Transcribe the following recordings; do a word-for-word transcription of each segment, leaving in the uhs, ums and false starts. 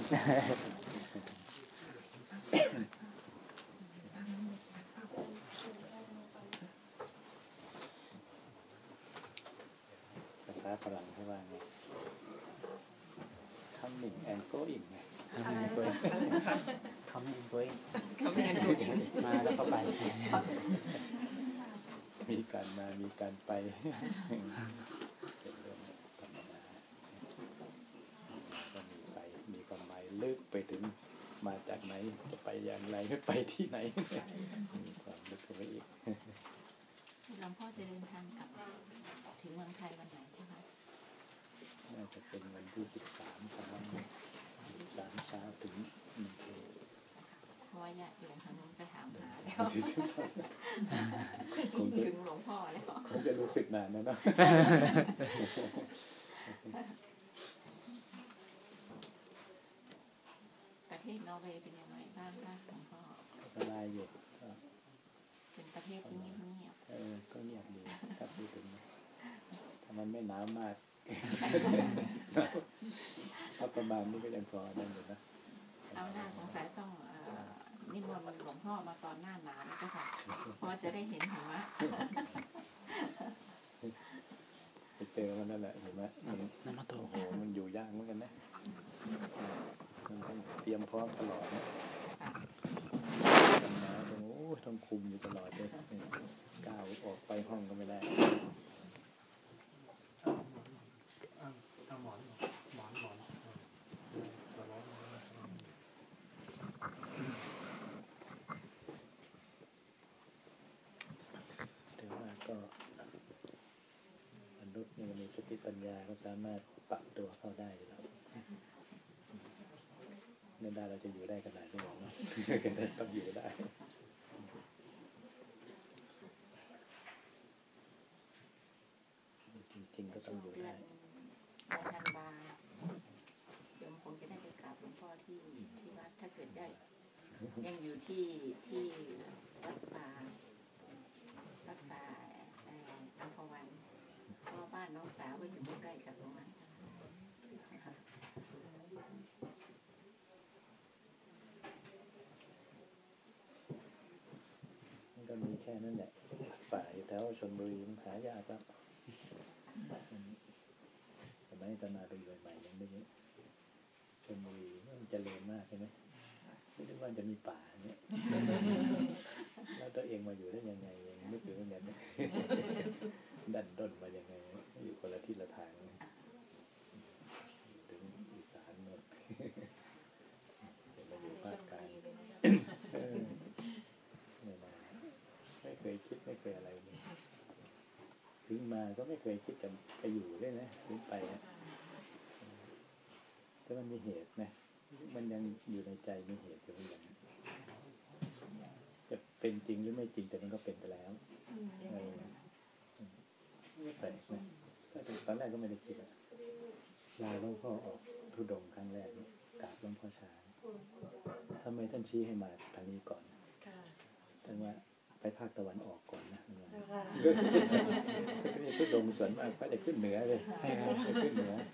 ภาษาฝรั่งเขาว่าไง coming and going ไง coming and going มาแล้วก็ไปมีการมามีการไปเป็นเรื่องธรรมดาก็มีไปมีความหมายลึกไปถึงมาจากไหนจะไปอย่างไรไม่ไปที่ไหนมีความลึกเข้าไปอีกหลวงพ่อจะเดินทางกลับถึงเมืองไทยวันไหนใช่ไหมน่าจะเป็นวันที่สิบสามเช้าสิบสามเช้าถึงหนึ่งคืนเพราะว่าญาติโยมทางนู้นไปถามหาแล้วคงถึงหลวงพ่อแล้วคงจะรู้สึกนานนะเนาะประเทศนอร์เวย์เป็นยังไงบ้างคะหลวงพ่อสบายอยู่เป็นประเทศที่เงียบๆเออก็เงียบดีครับพูดถึงถ้ามันไม่หนาวมากถ้าประมาณนี้ก็ยังพอได้อยู่นะเอาหน้าสงสัยต้องนิมนต์หลวงพ่อมาตอนหน้าหนาวนะเจ้าค่ะเพราะจะได้เห็นหิมะไปเจอมันนั่นแหละเห็นไหมน้ำมันโตโอ้โหมันอยู่ยากเหมือนกันนะมันต้องเตรียมพร้อมตลอดนะกันมาโอ้โหต้องคุมอยู่ตลอดเลยก้าวออกไปห้องก็ไม่ได้มีสติปัญญาก็สามารถปรับตัวเข้าได้แล้วนั่นได้เราจะอยู่ได้ขนาดนี้หรอเนาะต้องอยู่ได้จริงๆก็ต้องอยู่ได้ธันวาโยมคงจะได้ไปกราบหลวงพ่อที่ที่วัดถ้าเกิดได้ยังอยู่ที่ที่วัดป่าวัดป่าอัมพวันเพราะบ้านน้องสาวก็อยู่ไม่ไกลจากตรงนั้นมันก็มีแค่นั้นแหละฝ่ายแถวชลบุรีมันหายากครับสมัยตอนมาไปอยู่ใหม่ๆยังไม่เยอะชลบุรีมันเจริญมากใช่ไหมไม่รู้ว่าจะมีป่าเนี่ยแล้วตัวเองมาอยู่ได้ยังไงยังนึกอยู่เหมือนกันดันด้นมายังไงอยู่คนละที่ละทางถึงอีสานหมดมาอยู่ภาคกลางไม่เคยคิดไม่เคยอะไรเลยถึงมาก็ไม่เคยคิดจะไปอยู่ด้วยนะถึงไปนะแต่มันมีเหตุนะมันยังอยู่ในใจมีเหตุอยู่อย่างนั้นจะเป็นจริงหรือไม่จริงแต่มันก็เป็นไปแล้วไม่แปลกนะตอนแรกก็ไม่ได้คิดอะลาหลวงพ่อออกธุดงค์ครั้งแรกกราบหลวงพ่อชาทำไมท่านชี้ให้มาทางนี้ก่อนท่านว่าไปภาคตะวันออกก่อนนะนี่ธุดงค์ส่วนมากไปได้ขึ้นเหนือเลยไปขึ้นเหนือ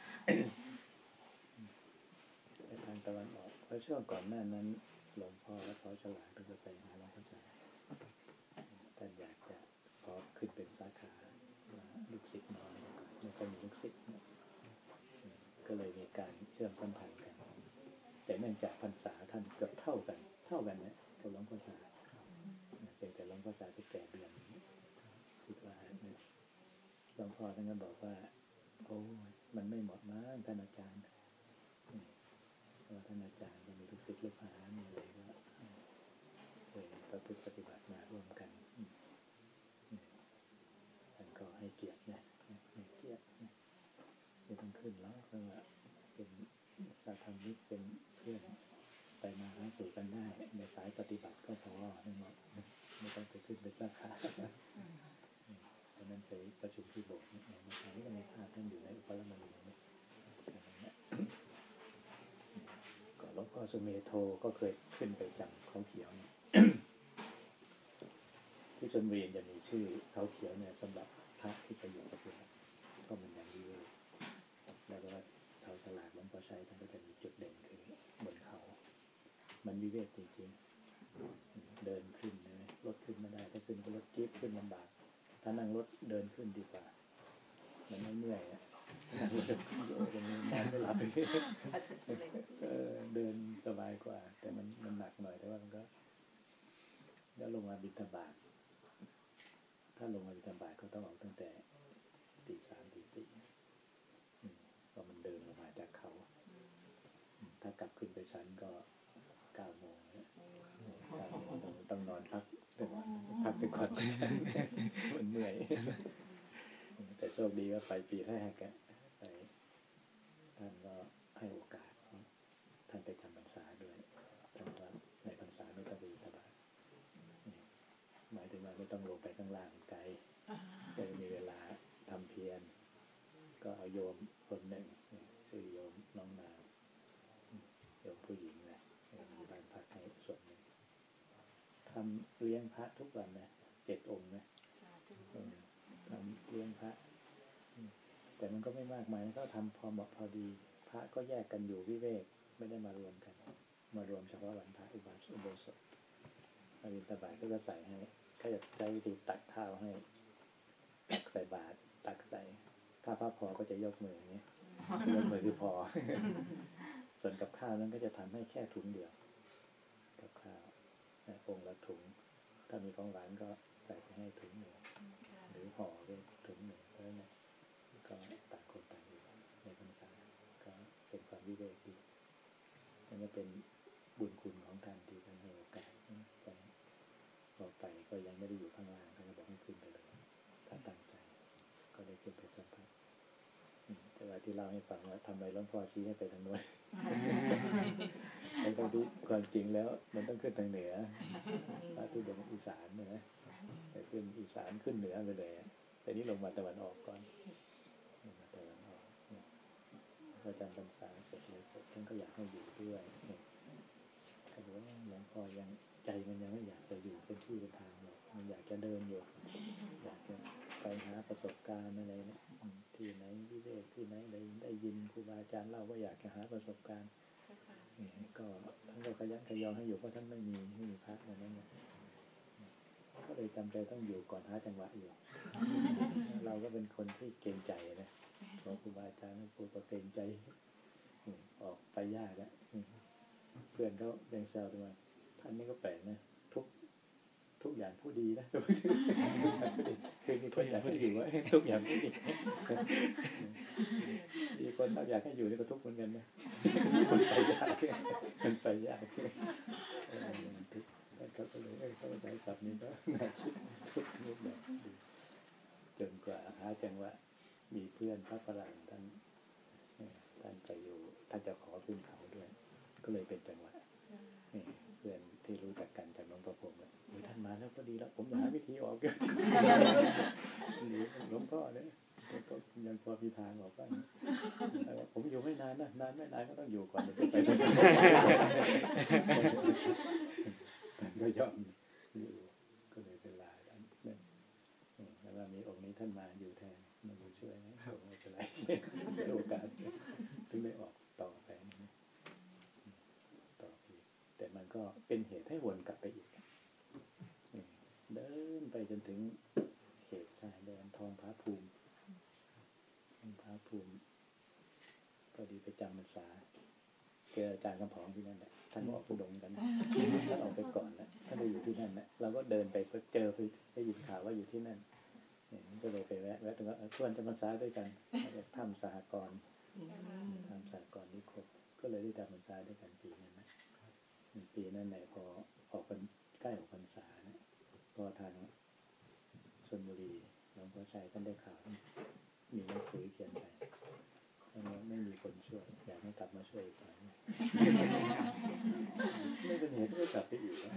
ไปทางตะวันออกเพราะช่วงก่อนหน้านั้นหลวงพ่อและพ่อฉลาดก็จะไปหาหลวงพ่อชาท่านอยากจะขอขึ้นเป็นสาขาลูกศิษย์น้อยไม่ค่อยมีลูกศิษย์ก็เลยมีการเชื่อมสัมพันธ์กันแต่เนื่องจากพรรษาท่านเกือบเท่ากันเท่ากันนะกับหลวงพ่อชาเป็นแต่หลวงพ่อชาที่แก่เดือนคิดว่าหลวงพ่อท่านก็บอกว่าโอ้มันไม่เหมาะมากท่านอาจารย์เพราะท่านอาจารย์ก็มีลูกศิษย์ลูกหามีอะไรก็เคยประพฤติปฏิบัติมาร่วมกันท่านก็ให้เกียรตินะให้เกียรติไม่ต้องขึ้นแล้วเพราะว่าเป็นสาธรรมิกเป็นเพื่อนไปมาหาสู่กันได้ในสายปฏิบัติก็พอไม่หมดไม่ต้องไปขึ้นเป็นสาขาเพราะนั้นไปประชุมที่โบสถ์เนี่ยมาทำให้ในภาพท่านอยู่ในอุปรมณีเนี่ยก็หลวงพ่อสุเมโธก็เคยขึ้นไปจำเขาเขียวเนี่ยที่ชลบุรีจะมีชื่อเขาเขียวเนี่ยสำหรับพระที่ไปอยู่กับเราก็มันอย่างนี้เลยแล้วก็เขาฉลาดหลวงพ่อชัยท่านก็จะมีจุดเด่นคือบนเขามันวิเวกจริงๆเดินขึ้นเลยรถขึ้นไม่ได้ถ้าขึ้นก็รถจี๊ปขึ้นลำบากถ้านั่งรถเดินขึ้นดีกว่ามันไม่เมื่อยอ่ะนั่งรถยังนอนไม่หลับเออเดินสบายกว่าแต่มันมันหนักหน่อยแต่ว่ามันก็แล้วลงมาบิณฑบาตถ้าลงมาบิณฑบาตก็ต้องออกตั้งแต่ตีสามตีสี่เพราะมันเดินลงมาจากเขาถ้ากลับขึ้นไปชั้นก็เก้าโมงต้องนอนพักพักไปก่อนมันเหนื่อยแต่โชคดีว่าไปปีแรกอะไปท่านก็ให้โอกาสท่านไปจำพรรษาด้วยท่านว่าในพรรษาไม่ต้องไปบิณฑบาตหมายถึงว่าไม่ต้องลงไปข้างล่างไกลจะมีเวลาทำเพียรก็เอาโยมคนหนึ่งชื่อโยมน้องนาวโยมผู้หญิงนะมีบ้านพักให้ส่วนหนึ่งทำเลี้ยงพระทุกวันนะเจ็ดองค์นะทำเลี้ยงพระแต่มันก็ไม่มากมายนะก็ทำพอเหมาะพอดีพระก็แยกกันอยู่วิเวกไม่ได้มารวมกันมารวมเฉพาะวันพระอุบาสอุโบสถมาบิณฑบาตก็จะใส่ให้ก็จะใช้วิธีตักข้าวให้ตักใส่บาตรตักใส่ถ้าพระพอก็จะยกมืออย่างนี้ยกมือคือพอส่วนกับข้าวนั้นก็จะทำให้แค่ถุงเดียวกับข้าวองค์ละถุงถ้ามีของหวานก็ใส่ไปให้ถุงหนึ่งหรือห่อไปถุงหนึ่งเพราะฉะนั้นก็ต่างคนต่างอยู่ในพรรษาก็เป็นความวิเวกดีนั่นก็เป็นบุญคุณของท่านที่ท่านให้โอกาสไปพอไปก็ยังไม่ได้อยู่ข้างล่างท่านก็บอกให้ขึ้นไปเลยถ้าตั้งใจก็ได้ขึ้นไปสัมผัสแต่ว่าที่เล่าให้ฟังว่าทำไมหลวงพ่อชี้ให้ไปทางโน้นไอ้ตรงที่ความจริงแล้วมันต้องขึ้นทางเหนือพระทุดงค์อีสานนะแต่ขึ้นอีสานขึ้นเหนือไปเลยแต่นี้ลงมาตะวันออกก่อนลงมาตะวันออกพระอาจารย์พรรษาเสร็จเลยเสร็จท่านก็อยากให้อยู่ด้วยเขาบอกว่าหลวงพ่อยังใจมันยังไม่อยากจะอยู่เป็นที่เป็นทางหรอกมันอยากจะเดินอยู่อยากจะไปหาประสบการณ์อะไรนะที่ไหนวิเวกที่ไหนได้ได้ยินครูบาอาจารย์เล่าว่าอยากจะหาประสบการณ์ก็ท่านก็ขยันขยอให้อยู่เพราะท่านไม่มีไม่มีพระอะไรนั้นก็เลยจำใจต้องอยู่ก่อนหาจังหวะอยู่เราก็เป็นคนที่เกรงใจนะพอครูบาอาจารย์พูดก็เกรงใจออกไปยากอะเพื่อนเขาแบ่งแซวตัวท่านนี่ก็แปลกนะทุกทุกอย่างผู้ดีนะคือมีคนอยากให้อยู่ว่าทุกอย่างผู้ดีมีคนอยากให้อยู่นี่ก็ทุกเหมือนกันนะมันไปยากมันไปยากเขาก็เลยเข้าใจศัพท์นี้ก็น่าคิดทุกรูปแบบจนกว่าหาจังว่ามีเพื่อนพระฝรั่งท่านท่านไปอยู่ท่านจะขอขึ้นเขาด้วยก็เลยเป็นจังหวะนี่เพื่อนที่รู้จักกันจากหลวงพ่อพรหมเลยท่านมาแล้วก็ดีแล้วผมจะหาวิธีออกกันหลวงพ่อเนี่ยก็ยังพอมีทางออกบ้างผมอยู่ไม่นานนะนานไม่นานก็ต้องอยู่ก่อนจะไปก็ยอมอยู่ก็เลยเป็นลายนั้นแล้วก็มีองค์นี้ท่านมาอยู่แทนมาดูช่วยนะผมไม่เป็นไรโอกาสถึงได้ออกต่อไปต่ออีกแต่มันก็เป็นเหตุให้วนกลับไปอีกเดินไปจนถึงเขตชายแดนทองผาภูมิทองผาภูมิพอดีไปจำพรรษาเจออาจารย์กำผองที่นั่นแหละท่านออกทุดงกันท่านออกไปก่อนแล้วท่านไปอยู่ที่นั่นนะเราก็เดินไปเจอไปได้ยินข่าวว่าอยู่ที่นั่นเนี่ยก็เลยไปแวะแวะถึงว่าชวนจำพรรษาด้วยกันถ้ำสหกรณ์ถ้ำสหกรณ์นิคมก็เลยได้จำพรรษาด้วยกันปีนั้นนะปีนั้นไหนพอออกใกล้ออกพรรษานะพอทางชลบุรีหลวงพ่อชัยท่านได้ข่าวมีหนังสือเขียนไปไม่มีคนช่วยอยากให้กลับมาช่วยอีกหน่อยไม่เป็นเหตุก็กลับไปอีกนะ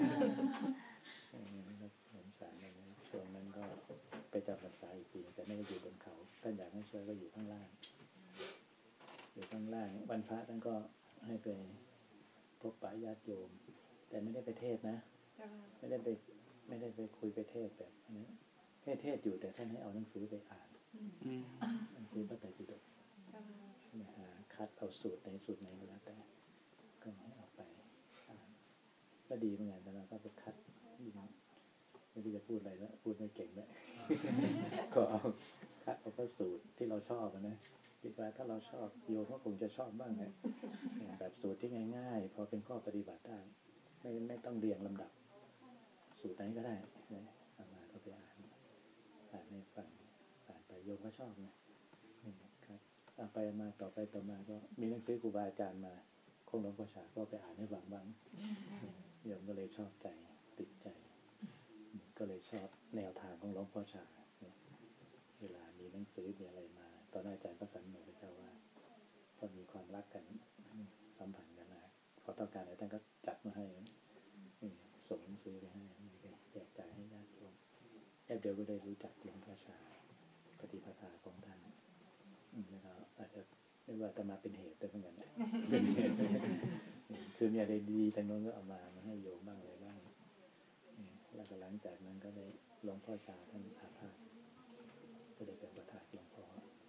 สงสารอะไรช่วงนั้นก็ไปจำพรรษาอีกปีแต่ไม่ได้อยู่บนเขาท่านอยากให้ช่วยก็อยู่ข้างล่างอยู่ข้างล่างวันพระท่านก็ให้ไปพบปะญาติโยมแต่ไม่ได้ไปเทศนะไม่ได้ไปไม่ได้ไปคุยไปเทศแบบนี้ให้เทศอยู่แต่ท่านให้เอาหนังสือไปอ่านหนังสือพระไตรปิฎกหาคคัดเอาสูตรในสูตรไหนก็แล้วแต่ก็ให้เอาไปอ่านก็ดีเหมือนกันแต่เราก็ไปคัดไม่รู้จะพูดอะไรแล้วพูดไม่เก่งเลย ก็เอาคัดเอาพระสูตรที่เราชอบนะคิดว่าถ้าเราชอบโยมก็คงจะชอบบ้างนะแบบสูตรที่ง่ายๆพอเป็นข้อปฏิบัติได้ไม่ไม่ต้องเรียงลำดับสูตรไหนก็ได้นะเอามาก็ไปอ่านอ่านให้ฟังอ่านไปโยมก็ชอบนะครับอ่านไปมาต่อไปต่อมาก็มีหนังสือครูบาอาจารย์มาคงหลวงพ่อชาก็ไปอ่านให้ฟังบ้างโยมก็เลยชอบใจติดใจก็เลยชอบแนวทางของหลวงพ่อชาเวลามีหนังสือมีอะไรมาตอนอาจารย์ก็สันนิษฐานเจ้าว่าก็มีความรักกันสัมพันธ์กันนะพอต้องการอะไรท่านก็จัดมาให้ส่งหนังสือไปให้แจกจ่ายให้ญาติโยมญาติโยมก็ได้รู้จักหลวงพ่อชาปฏิปทาของท่านนะครับอาจจะไม่ว่าจะมาเป็นเหตุได้เหมือนกันเป็นเหตุคือมีอะไรดีแต่โน้นก็เอามามาให้โยมบ้างอะไรบ้างแล้วก็หลังจากนั้นก็ได้หลวงพ่อชาท่านอาภาษก็ได้เป็นประธานหลวงพ่อ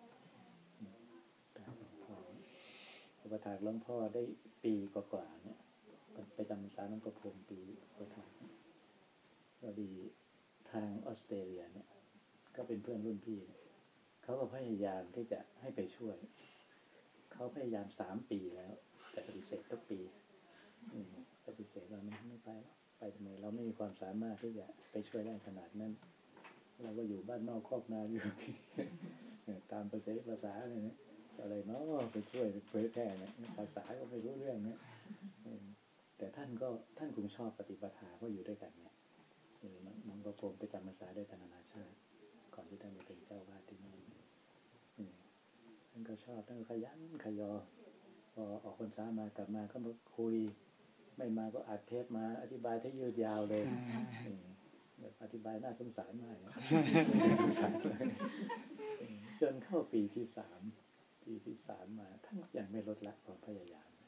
ประธานหลวงพ่อประธานหลวงพ่อได้ปีกว่าๆเนี่ยไปจำพรรษาหลวงพ่อพรหมปีประธานก็ดีทางออสเตรเลียเนี่ยก็เป็นเพื่อนรุ่นพี่เขาก็พยายามที่จะให้ไปช่วยเขาพยายามสามปีแล้วแต่ปฏิเสธทุกปีปฏิเสธเราไม่ไม่ไปแล้วไปทำไมเราไม่มีความสามารถที่จะไปช่วยได้ขนาดนั้นเราก็อยู่บ้านนอกคอกนาอยู่ ตามภาษาภาษาเลยนะอะไรเนาะไปช่วยไปเผยแพร่เนี่ยภาษาก็ไม่รู้เรื่องนะแต่ท่านก็ท่านคงชอบปฏิปทาเพราะอยู่ด้วยกันเนี่ยน้องก็คงไปจำภาษาด้วยกันนานาชาติก่อนที่ท่านจะเป็นเจ้าวาดที่นี่ท่านก็ชอบท่านก็ขยันขยอพอออกพรรษามากลับมาก็มาคุยไม่มาก็อัดเทปมาอธิบายที่ยืดยาวเลยแบบอธิบายน่าสงสารมากสงสารเลยจนเข้าปีที่สามปีที่สามมาท่านยังไม่ลดละความพยายาม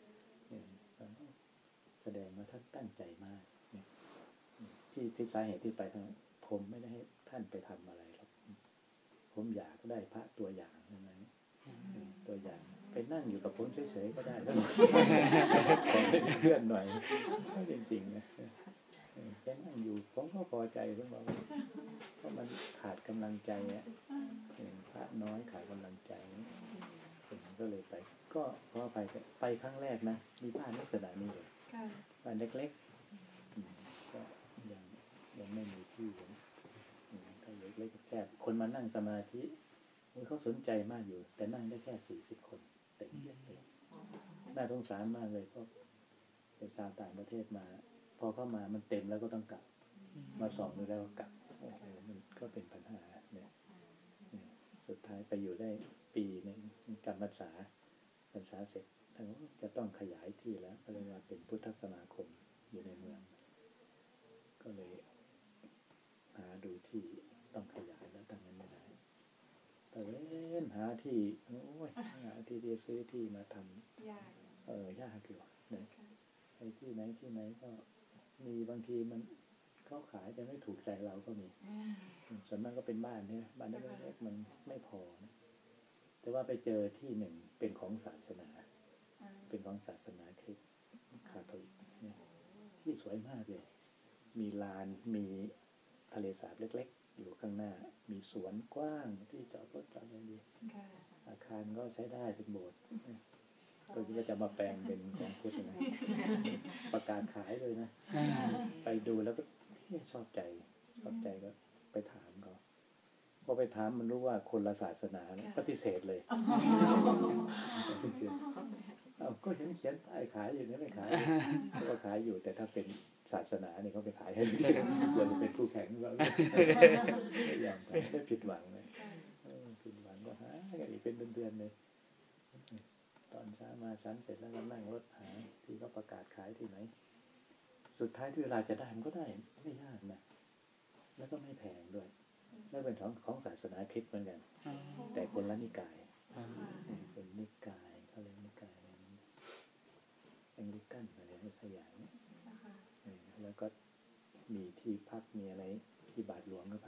แสดงว่าท่านตั้งใจมากที่ที่สาเหตุที่ไปทางผมไม่ได้ให้ท่านไปทำอะไรหรอกผมอยากได้พระตัวอย่างนั้นตัวอย่างไปนั่งอยู่กับผมเฉยๆก็ได้แล้วขอเป็นเพื่อนหน่อยจริงๆนะแค่นั่งอยู่ผมก็พอใจผมบอกเพราะมันขาดกำลังใจเนี่ยพระน้อยขาดกำลังใจผมก็เลยไปก็พอไปไปครั้งแรกนะมีบ้านลักษณะนี้เลยบ้านเล็กๆก็ยังยังไม่มีที่ก็เล็กๆแคบคนมานั่งสมาธิเขาสนใจมากอยู่แต่นั่งได้แค่สี่สิบคนเต็มเยอะเลยน่าสงสารมากเลยเพราะเป็นชาวต่างประเทศมาพอเข้ามามันเต็มแล้วก็ต้องกลับมาสองดูแล้วก็กลับมันก็เป็นปัญหาเนี่ยสุดท้ายไปอยู่ได้ปีนึงจำพรรษาพรรษาเสร็จจะต้องขยายที่แล้วก็เลยมาเป็นพุทธสมาคมอยู่ในเมืองก็เลยหาดูที่ต้องขยายแล้วตั้งนั้นไม่ได้แต่เล่นหาที่โอ้ยหาที่ที่ซื้อที่มาทำยากเออยากอยู่เนี่ยไอ้ที่ไหนที่ไหนก็มีบางทีมันเขาขายจะไม่ถูกใจเราก็มีส่วนมากก็เป็นบ้านเนี่ยบ้านเล็กๆมันไม่พอนะแต่ว่าไปเจอที่หนึ่งเป็นของศาสนาเป็นของศาสนาคริสต์คาทอลิกเนี่ยที่สวยมากเลยมีลานมีทะเลสาบเล็กๆอยู่ข้างหน้ามีสวนกว้างที่จอดรถจอดอะไรดีอาคารก็ใช้ได้เป็นโบสถ์ก็คิดว่าจะมาแปลงเป็นของพุทธนะประกาศขายเลยนะไปดูแล้วก็ชอบใจชอบใจก็ไปถามเขาพอไปถามมันรู้ว่าคนละศาสนาปฏิเสธเลยปฏิเสธเอาก็เห็นเขียนป้ายขายอยู่นี่ไม่ขายก็ขายอยู่แต่ถ้าเป็นศาสนาเนี่ยเขาไปขายให้เราจะเป็นผู้แข่งเราอย่างไม่ผิดหวังเลยผิดหวังก็หาอีกเป็นเดือนๆเลยตอนเช้ามาชั้นเสร็จแล้วก็นั่งรถหาที่เขาประกาศขายที่ไหนสุดท้ายที่เวลาจะได้มันก็ได้ไม่ยากนะแล้วก็ไม่แพงด้วยแล้วเป็นของของศาสนาคริสต์เหมือนกันแต่คนละนิกายเป็นนิกายเขาเรียกนิกายอะไรนี้แองลิกันอะไรสักอย่างนี้แล้วก็มีที่พักมีอะไรที่บาทหลวงก็พักนะ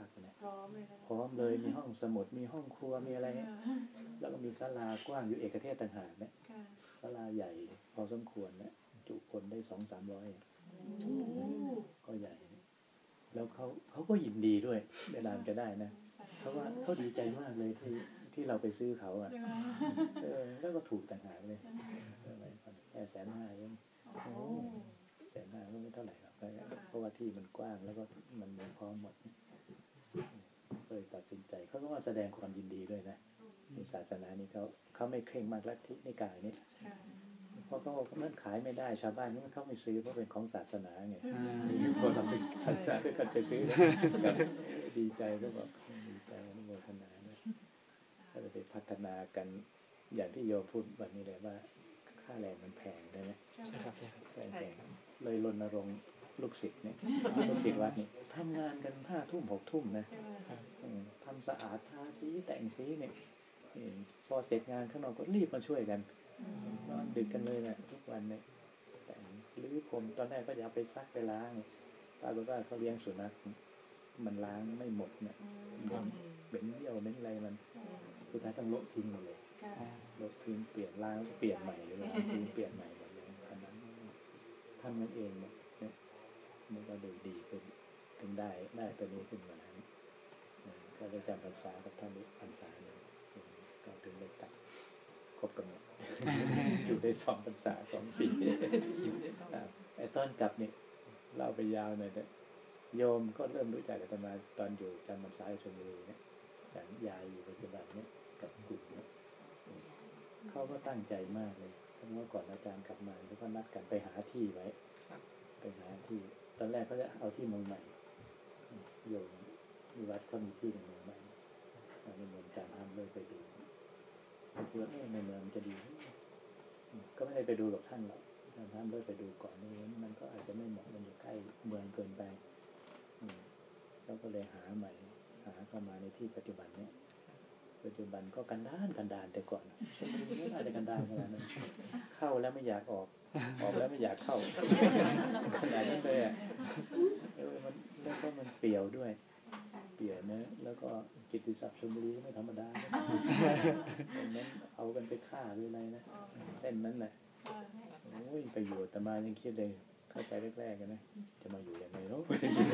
ร้อมเลยนะพร้อมเลยมีห้องสมุดมีห้องครัวมีอะไรเนี่ยแล้วก็มีศาลากว้างอยู่เอกเทศต่างหากเนี่ยค่ะศาลาใหญ่พอสมควรเนี่ยจุคนได้สองสามร้อยก็ใหญ่ แล้วเขาเขาก็ยินดีด้วยเวลาจะได้นะเพราะว่าเขาดีใจมากเลยที่ที่เราไปซื้อเขาอ่ะเออแล้วก็ถูกต่างหากเลยแค่แสนห้าเองแสนห้าก็ไม่เท่าไหร่หรอกเพราะว่าที่มันกว้างแล้วก็มันมีพร้อมหมดเลยตัดสินใจเขาก็มาแสดงความยินดีด้วยนะในศาสนานี้เขาเขาไม่เคร่งมากลัทธินิกายนี้เพราะเขาบอกมันขายไม่ได้ชาวบ้านนี่มันเขาไม่ซื้อเพราะเป็นของศาสนาไงพอเราเป็นศาสนาด้วยกันไปซื้อดีใจก็บอกดีใจอนุโมทนาเนี่ยก็เลยไปพัฒนากันอย่างที่โยมพูดวันนี้เลยว่าค่าแรงมันแพงได้ไหมใช่ครับแพงเลยรณรงค์ลูกศิษย์เนี่ยลูกศิษย์วัดนี่ทำงานกันห้าทุ่มหกทุ่มนะทำสะอาดทาสีแต่งสีเนี่ยพอเสร็จงานข้างนอกก็รีบมาช่วยกันนอนดึกกันเลยนะทุกวันเนี่ยแต่งหรือผมตอนแรกก็จะเอาไปซักไปล้างปรากฏว่าเขาเลี้ยงสุนัขมันล้างไม่หมดเนี่ยเป็นเยี่ยวเป็นอะไรมันสุดท้ายต้องลบทิ้งหมดเลยลบทิ้งเปลี่ยนล้างเปลี่ยนใหม่เลยล้างทิ้งเปลี่ยนใหม่หมดเลยขนาดนั้นทำมันเองเนี่ยมันก็ดูดีขึ้นถึงได้ได้ตัวนี้ขึ้นมาก็ได้จำพรรษากับท่านพรรษาเนี่ยก็ถึงได้ตัดครบกำหนด อยู่ได้สองพรรษาสองปีไอ้ตอนกลับนี่เล่าไปยาวหน่อยแต่โยมก็เริ่มรู้จักอาตมาตอนอยู่จำพรรษาชลบุรีเนี่ยแต่ยายอยู่ปัจจุบันเนี่ยกับกลุ่มเนี่ยเขาก็ตั้งใจมากเลยเพราะว่าก่อนอาจารย์กลับมาแล้วก็นัดกันไปหาที่ไว้ไปหาที่ตอนแรกเขาจะเอาที่เมืองใหม่โยมมีวัดเขามีที่ในเมืองใหม่ในเมืองการทำเลยไปดูคิดว่าในเมืองจะดีก็ไม่ได้ไปดูกับท่านหรอกท่านเลยไปดูก่อนนี่มันก็อาจจะไม่เหมาะมันอยู่ใกล้เมืองเกินไปแล้วก็เลยหาใหม่หาเข้ามาในที่ปัจจุบันนี้ปัจจุบันก็กันดานกันดานแต่ก่อนชลบุรีไม่น่าจะกันดานขนาดนั้นเข้าแล้วไม่อยากออกออกแล้วไม่อยากเข้าขนาดนั้นเลยอ่ะเออมันแล้วก็มันเปลี่ยวด้วยเปลี่ยวนะแล้วก็กิตติศัพท์ชลบุรีก็ไม่ธรรมดาตรงนั้นเอากันไปฆ่าหรืออะไรนะเส้นนั้นแหละโอ้ยไปอยู่แต่มายังคิดเลยเข้าไปแรกๆกันนะจะมาอยู่ยังไงเนาะ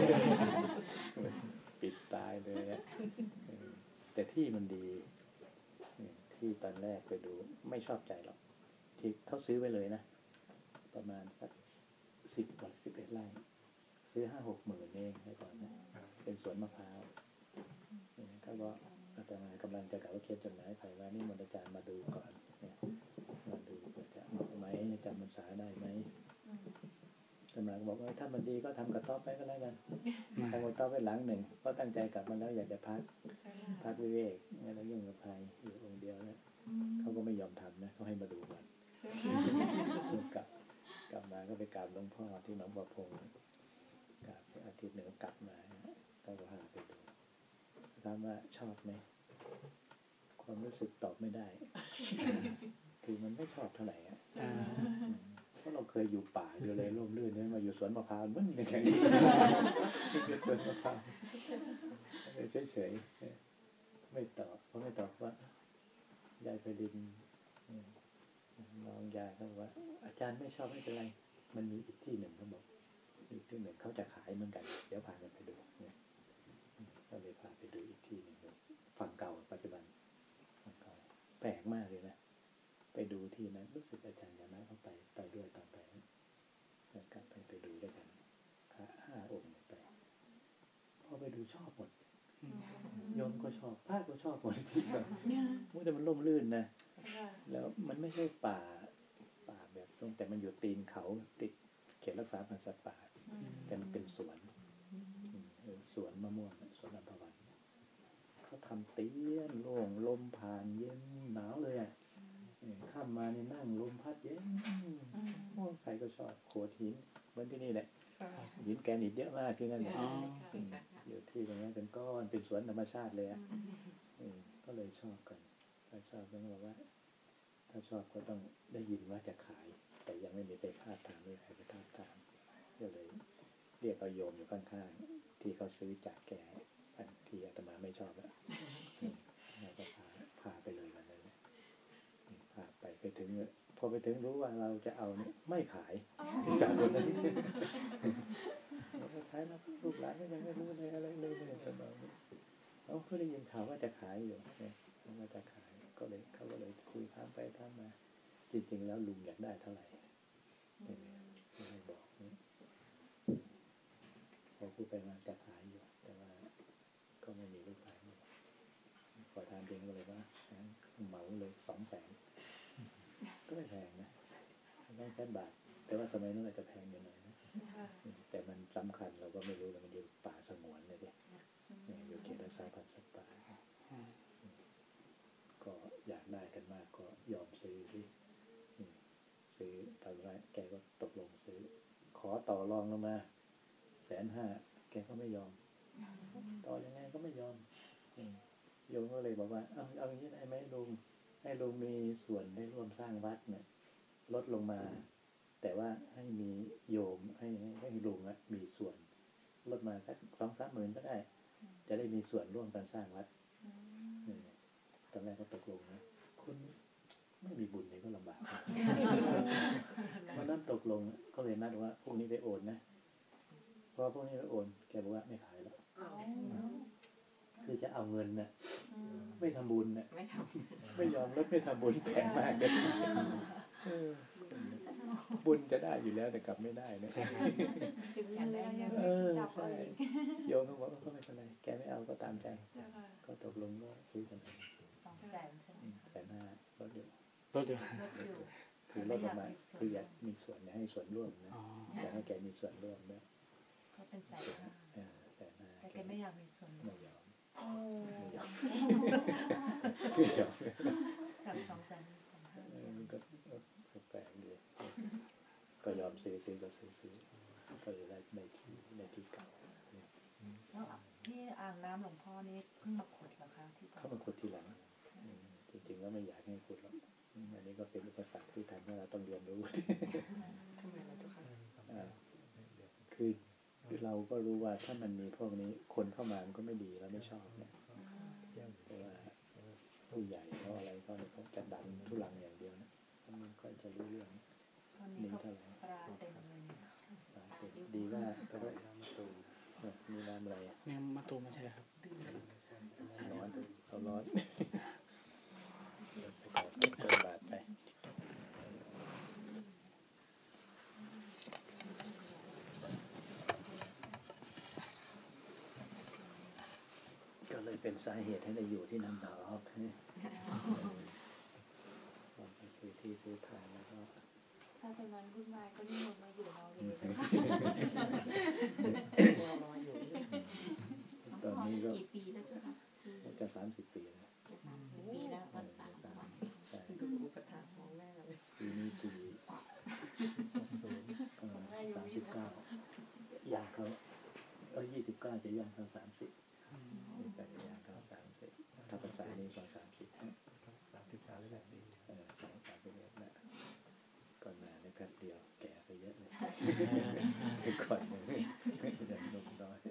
ปิดตายเลยนะแต่ที่มันดีที่ตอนแรกไปดูไม่ชอบใจหรอกที่เขาซื้อไว้เลยนะประมาณสักสิบกว่าสิบเอ็ดไร่ซื้อห้าหกหมื่นเองให้ก่อนนะเป็นสวนมะพร้าวเขาก็อาตมากำลังจะกล่าวว่าเขียนจดหมายไปว่านี่มนต์อาจารย์มาดูก่อนเนี่ยมาดูจะเหมาะไหมจำพรรษาได้ไหมอาตมาก็บอกว่าถ้ามันดีก็ทำกระต๊อบไปก็แล้วกันทำกระต๊อบไปหลังหนึ่งเพราะตั้งใจกลับมาแล้วอยากจะพักพักวิเวกไม่ต้องยุ่งกับใครอยู่องค์เดียวนะเขาก็ไม่ยอมทำนะเขาให้มาดูก่อนกลับกลับมาก็ไปกราบหลวงพ่อที่หนองบัวพงกราบอาทิตย์หนึ่งกลับมาก็พาไปดูถามว่าชอบไหมความรู้สึกตอบไม่ได้คือมันไม่ชอบเท่าไหร่อ่ะเพราะเราเคยอยู่ป่าอยู่เลยร่มรื่นเนี่ยมาอยู่สวนมะพร้าวมันเป็นอย่างนี้อยู่สวนมะพร้าวเฉยๆไม่ตอบเพราะไม่ตอบว่ายายไปดินน้องยายเขาบอกว่าอาจารย์ไม่ชอบไม่เป็นไรมันมีอีกที่หนึ่งเขาบอกอีกที่หนึ่งเขาจะขายเหมือนกันเดี๋ยวพากันไปดูเนี่ยก็เลยพาไปดูอีกที่หนึ่งฝั่งเก่าปัจจุบันฝั่งเก่าแปลกมากเลยนะไปดูที่นั้นรู้สึกอาจารย์ยานะเขาไปไปด้วยตอนไปแล้วกลับไปไปดูด้วยกันห้าองค์ไปพอไปดูชอบหมดโยมก็ชอบพระก็ชอบหมดที่แบบแต่มันร่มรื่นนะแล้วมันไม่ใช่ป่าป่าแบบตรงแต่มันอยู่ตีนเขาติดเขตรักษาพันธุ์สัตว์ป่าแต่มันเป็นสวนสวนมะม่วงสวนอัมพวันเขาทำเตี้ยนโล่งลมผ่านเย็นหนาวเลยอ่ะข้ามมานี่นั่งลมพัดเย็นใครก็ชอบโขดหินเหมือนที่นี่แหละหินแกรนิตเยอะมากที่นั่นอยู่ที่ตรงนี้เป็นก้อนเป็นสวนธรรมชาติเลยอ่ะก็เลยชอบกันถ้าชอบก็บอกว่าถ้าชอบก็ต้องได้ยินว่าจะขายแต่ยังไม่มีไปพาดทางไม่ใครไปพาดทางก็เลยเรียกเอาโยมอยู่ข้างๆที่เขาซื้อจากแกที่ทีอาตมาไม่ชอบแล้วเราก็พาพาไปเลยวันนั้นเลยพาไปไปถึงพอไปถึงรู้ว่าเราจะเอาเนี่ยไม่ขายจากคนนั้นเราก็ขายแล้วลูกหลานก็ยังไม่รู้เลยอะไรเลยเลยตอนนี้เขาก็ได้ยินข่าวว่าจะขายอยู่เนี่ยว่าจะขายก็เลยเขาก็เลยคุยถามไปถามมาจริงๆแล้วลุงอยากได้เท่าไหร่ไม่ไม่บอกนี่พอพูดไปมาจะขายอยู่แต่ว่าก็ไม่มีลูกขายอยู่ขอทานเองก็เลยว่าเหมาเลยสองแสนก็ไม่แพงนะได้แค่บาทแต่ว่าสมัยนั้นอาจจะแพงอยู่หน่อยนะแต่มันสำคัญเราก็ไม่รู้มันอยู่ป่าสงวนเลยดิอยู่เขตรักษาพันธุ์สัตว์ป่าก็อยากได้กันมากก็ยอมซื้อที่ซื้อตอนแรกแกก็ตกลงซื้อขอต่อรองลงมาแสนห้าแกก็ไม่ยอมต่อยังไงก็ไม่ยอมโยมก็เลยบอกว่าเอาเอาอย่างนี้ได้ไหมลุงให้ลุงมีส่วนได้ร่วมสร้างวัดเนี่ยลดลงมาแต่ว่าให้มีโยมให้ให้ลุงอะมีส่วนลดมาสักสองสามหมื่นก็ได้จะได้มีส่วนร่วมกันสร้างวัดตอนแรกก็ตกลงนะคุณไม่มีบุญเลยก็ลำบากวันนั้นตกลงก็เลยนัดว่าพรุ่งนี้ไปโอนนะพอพรุ่งนี้ไปโอนแกบอกว่าไม่ขายแล้วคือจะเอาเงินน่ะไม่ทำบุญน่ะไม่ทำไม่ยอมลดไม่ทำบุญแพงมากเลยบุญจะได้อยู่แล้วแต่กลับไม่ได้นะเออใช่โยมก็บอกว่าก็ไม่เป็นไรแกไม่เอาก็ตามใจก็ตกลงก็ซื้อกันสองแสนใช่ไหมแสนห้าลดอยู่ลดอยู่คือลดลงมาคืออยากมีส่วนให้ส่วนร่วมนะอยากให้แกมีส่วนร่วมด้วยก็เป็นแสนห้าแสนห้าแต่แกไม่อยากมีส่วนร่วมไม่ยอมไม่ยอมไม่ยอมจากสองแสนเป็นแสนห้าก็แปลกดีก็ยอมซื้อซื้อก็ซื้อซื้อก็เลยได้ในที่ในที่เก่าแล้วที่อ่างน้ำหลวงพ่อนี่เพิ่งมาขุดเหรอคะที่เข้ามาขุดทีหลังจริงๆแล้วไม่อยากให้ขุดหรอกอันนี้ก็เป็นอุปสรรคที่ทำให้เราต้องเรียนรู้ทำไมเราจะค่ะคือเราก็รู้ว่าถ้ามันมีพวกนี้คนเข้ามามันก็ไม่ดีเราไม่ชอบเนี่ยเพราะว่าผู้ใหญ่เขาอะไรเขาเนี่ยเขาจะดันทุลังอย่างเดียวนะมันก็จะรู้เรื่องนี้เท่าไหร่ปลาเต็มเลยดีว่าก็ได้มีน้ำอะไรน้ำมะตูมไม่ใช่ครับร้อนเขาร้อนเติมบาทไปก็เลยเป็นสาเหตุให้ได้อยู่ที่น้ำหนาวผมไปซื้อที่ซื้อทางแล้วก็ถ้าตอนนั้นคุณนายก็นิมนต์มาอยู่เราเลยตอนนี้ก็กี่ปีแล้วจ้ะคะจะสามสิบปีแล้วจะสามสิบปีแล้ววันป่าดูอุปถัมภ์ของแม่เลยปีนี้ปีศูนย์สามสิบเก้าย่างเขาเออยี่สิบเก้าจะย่างเขาสามสิบแต่ย่างเขาสามสิบถ้าภาษานี้ก็สามสิบสามสิบสามสิบแปดปีเออสองสามสิบเอ็ดนะก่อนมาในแป๊บเดียวแก่ไปเยอะเลยก่อนเลยยังหนุ่มน้อย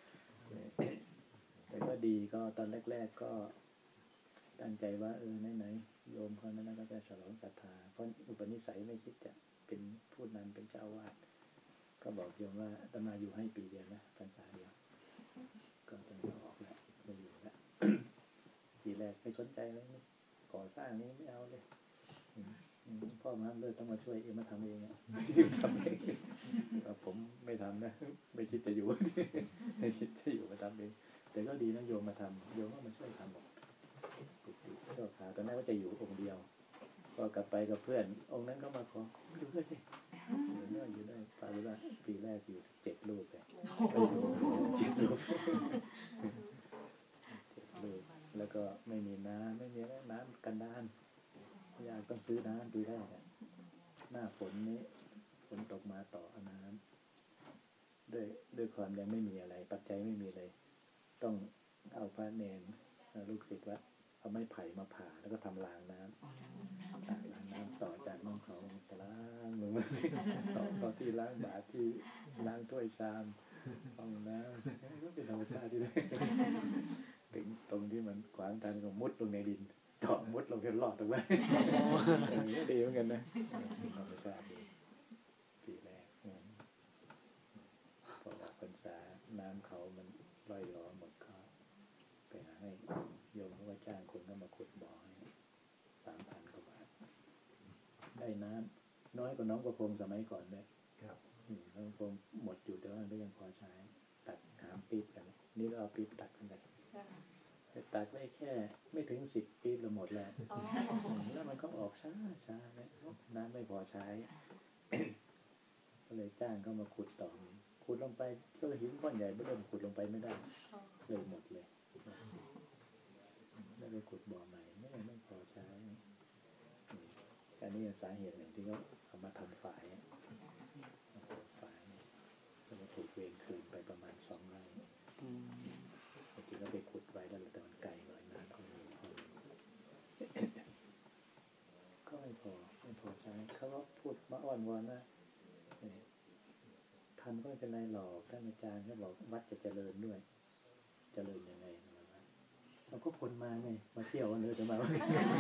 แต่ก็ดีก็ตอนแรกๆก็ตั้งใจว่าเออไหนๆโยมเขานั้นก็จะฉลองศรัทธาเพราะอุปนิสัยไม่คิดจะเป็นผู้นำเป็นเจ้าวาดก็บอกโยมว่าอาตมาอยู่ให้ปีเดียวนะพรรษาเดียวก็ต้องออกแล้วไม่อยู่แล้วปีแรกไม่สนใจเลยนี่ก่อสร้างนี้ไม่เอาเลยพ่อมาเลยต้องมาช่วยเองมาทำเองอะทำเองผมไม่ทำนะไม่คิดจะอยู่ไม่คิดจะอยู่มาทำเองแต่ก็ดีนะโยมมาทำโยมก็มาช่วยทำบอกเจ้าขาตอนแรกว่าจะอยู่องค์เดียวก็กลับไปกับเพื่อนองค์นั้นก็มาขออยู่ด้วยสิอยู่ด้วยอยู่ได้ปารุระปีแรกอยู่เจ็ดรูปเลยเจ็ดรูปเจ็ดรูปแล้วก็ไม่มีน้ำไม่มีอะไรน้ำกันดานอยากต้องซื้อน้ำปีแรกหน้าฝนนี้ฝนตกมาต่อเอาน้ำด้วยด้วยความยังไม่มีอะไรปัจจัยไม่มีเลยต้องเอาพระเนรลูกศิษย์วัดเอาไม้ไผ่มาผ่าแล้วก็ทำรางน้ำรางน้ำต่อจากน้องเขาจะล้างมือต่อต่อที่ล้างบาตรที่ล้างถ้วยชามห้องน้ำก็เป็นธรรมชาติที่ได้ถึงตรงที่มันขวางทางก็มุดลงในดินเจาะมุดลงแค่รอดตรงนั้นอย่างนี้ดีเหมือนกันนะธรรมชาติดีปีแรกพอออกพรรษาน้ำเขามันล่อยหลอหมดก็ไปหาให้โยมเขาว่าจ้างคนก็มาขุดบ่อให้สามพันกว่าบาทได้น้ำน้อยกว่าน้องประพงษ์สมัยก่อนเลยน้องประพงษ์หมดอยู่แต่ว่าก็ยังพอใช้ตัดหามปี๊บกันนี่ก็เอาปี๊บตัดกันเลยแต่ตัดได้แค่ไม่ถึงสิบปี๊บแล้วหมดแล้วแล้วมันก็ออกช้าช้าเนี่ยน้ำไม่พอใช้ ก็เลยจ้างก็มาขุดต่อขุดลงไปก็หินก้อนใหญ่เบิ่มขุดลงไปไม่ได้เลยหมดเลยแล้วไปขุดบ่อใหม่ไม่ไม่พอใช้อันนี้สาเหตุหนึ่งที่เขาเอามาทำฝายฝายก็มาถูกเวรคืนไปประมาณสองไร่จริงๆก็ไปขุดไว้แล้วแต่มันไกลหน่อยน้ำก็ไม่พอก็ไม่พอไม่พอใช้เขาก็พูดมาอ้อนวอนนะทำก็ไม่เป็นไรหรอกท่านอาจารย์เขาบอกวัดจะเจริญด้วยเจริญยังไงเราก็คนมาไงมาเที่ยววันนี้จะมาว่า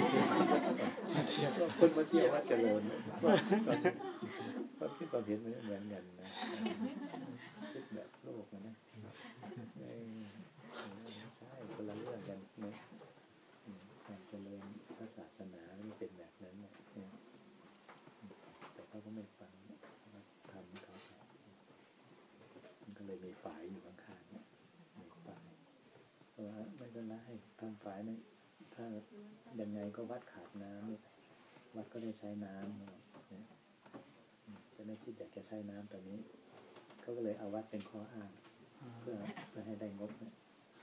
คนมาเที่ยววัดเจริญความคิดความเห็นมันเหมือนกันนะคิดแบบโลกนะใช่คนละเรื่องกันนะการเจริญพระศาสนาไม่เป็นแบบนั้นเนี่ยแต่เขาก็ไม่ฟังทำเขามันก็เลยมีฝ่ายอยู่ข้างๆเนี่ยมีฝ่ายเพราะว่าไม่เป็นไรทำฝ่ายนี่ถ้ายังไงก็วัดขาดน้ำเนี่ยวัดก็ได้ใช้น้ำเนี่ยจะไม่คิดอยากจะใช้น้ำตอนนี้เขาก็เลยเอาวัดเป็นข้ออ้างเพื่อเพื่อให้ได้งบเนี่ย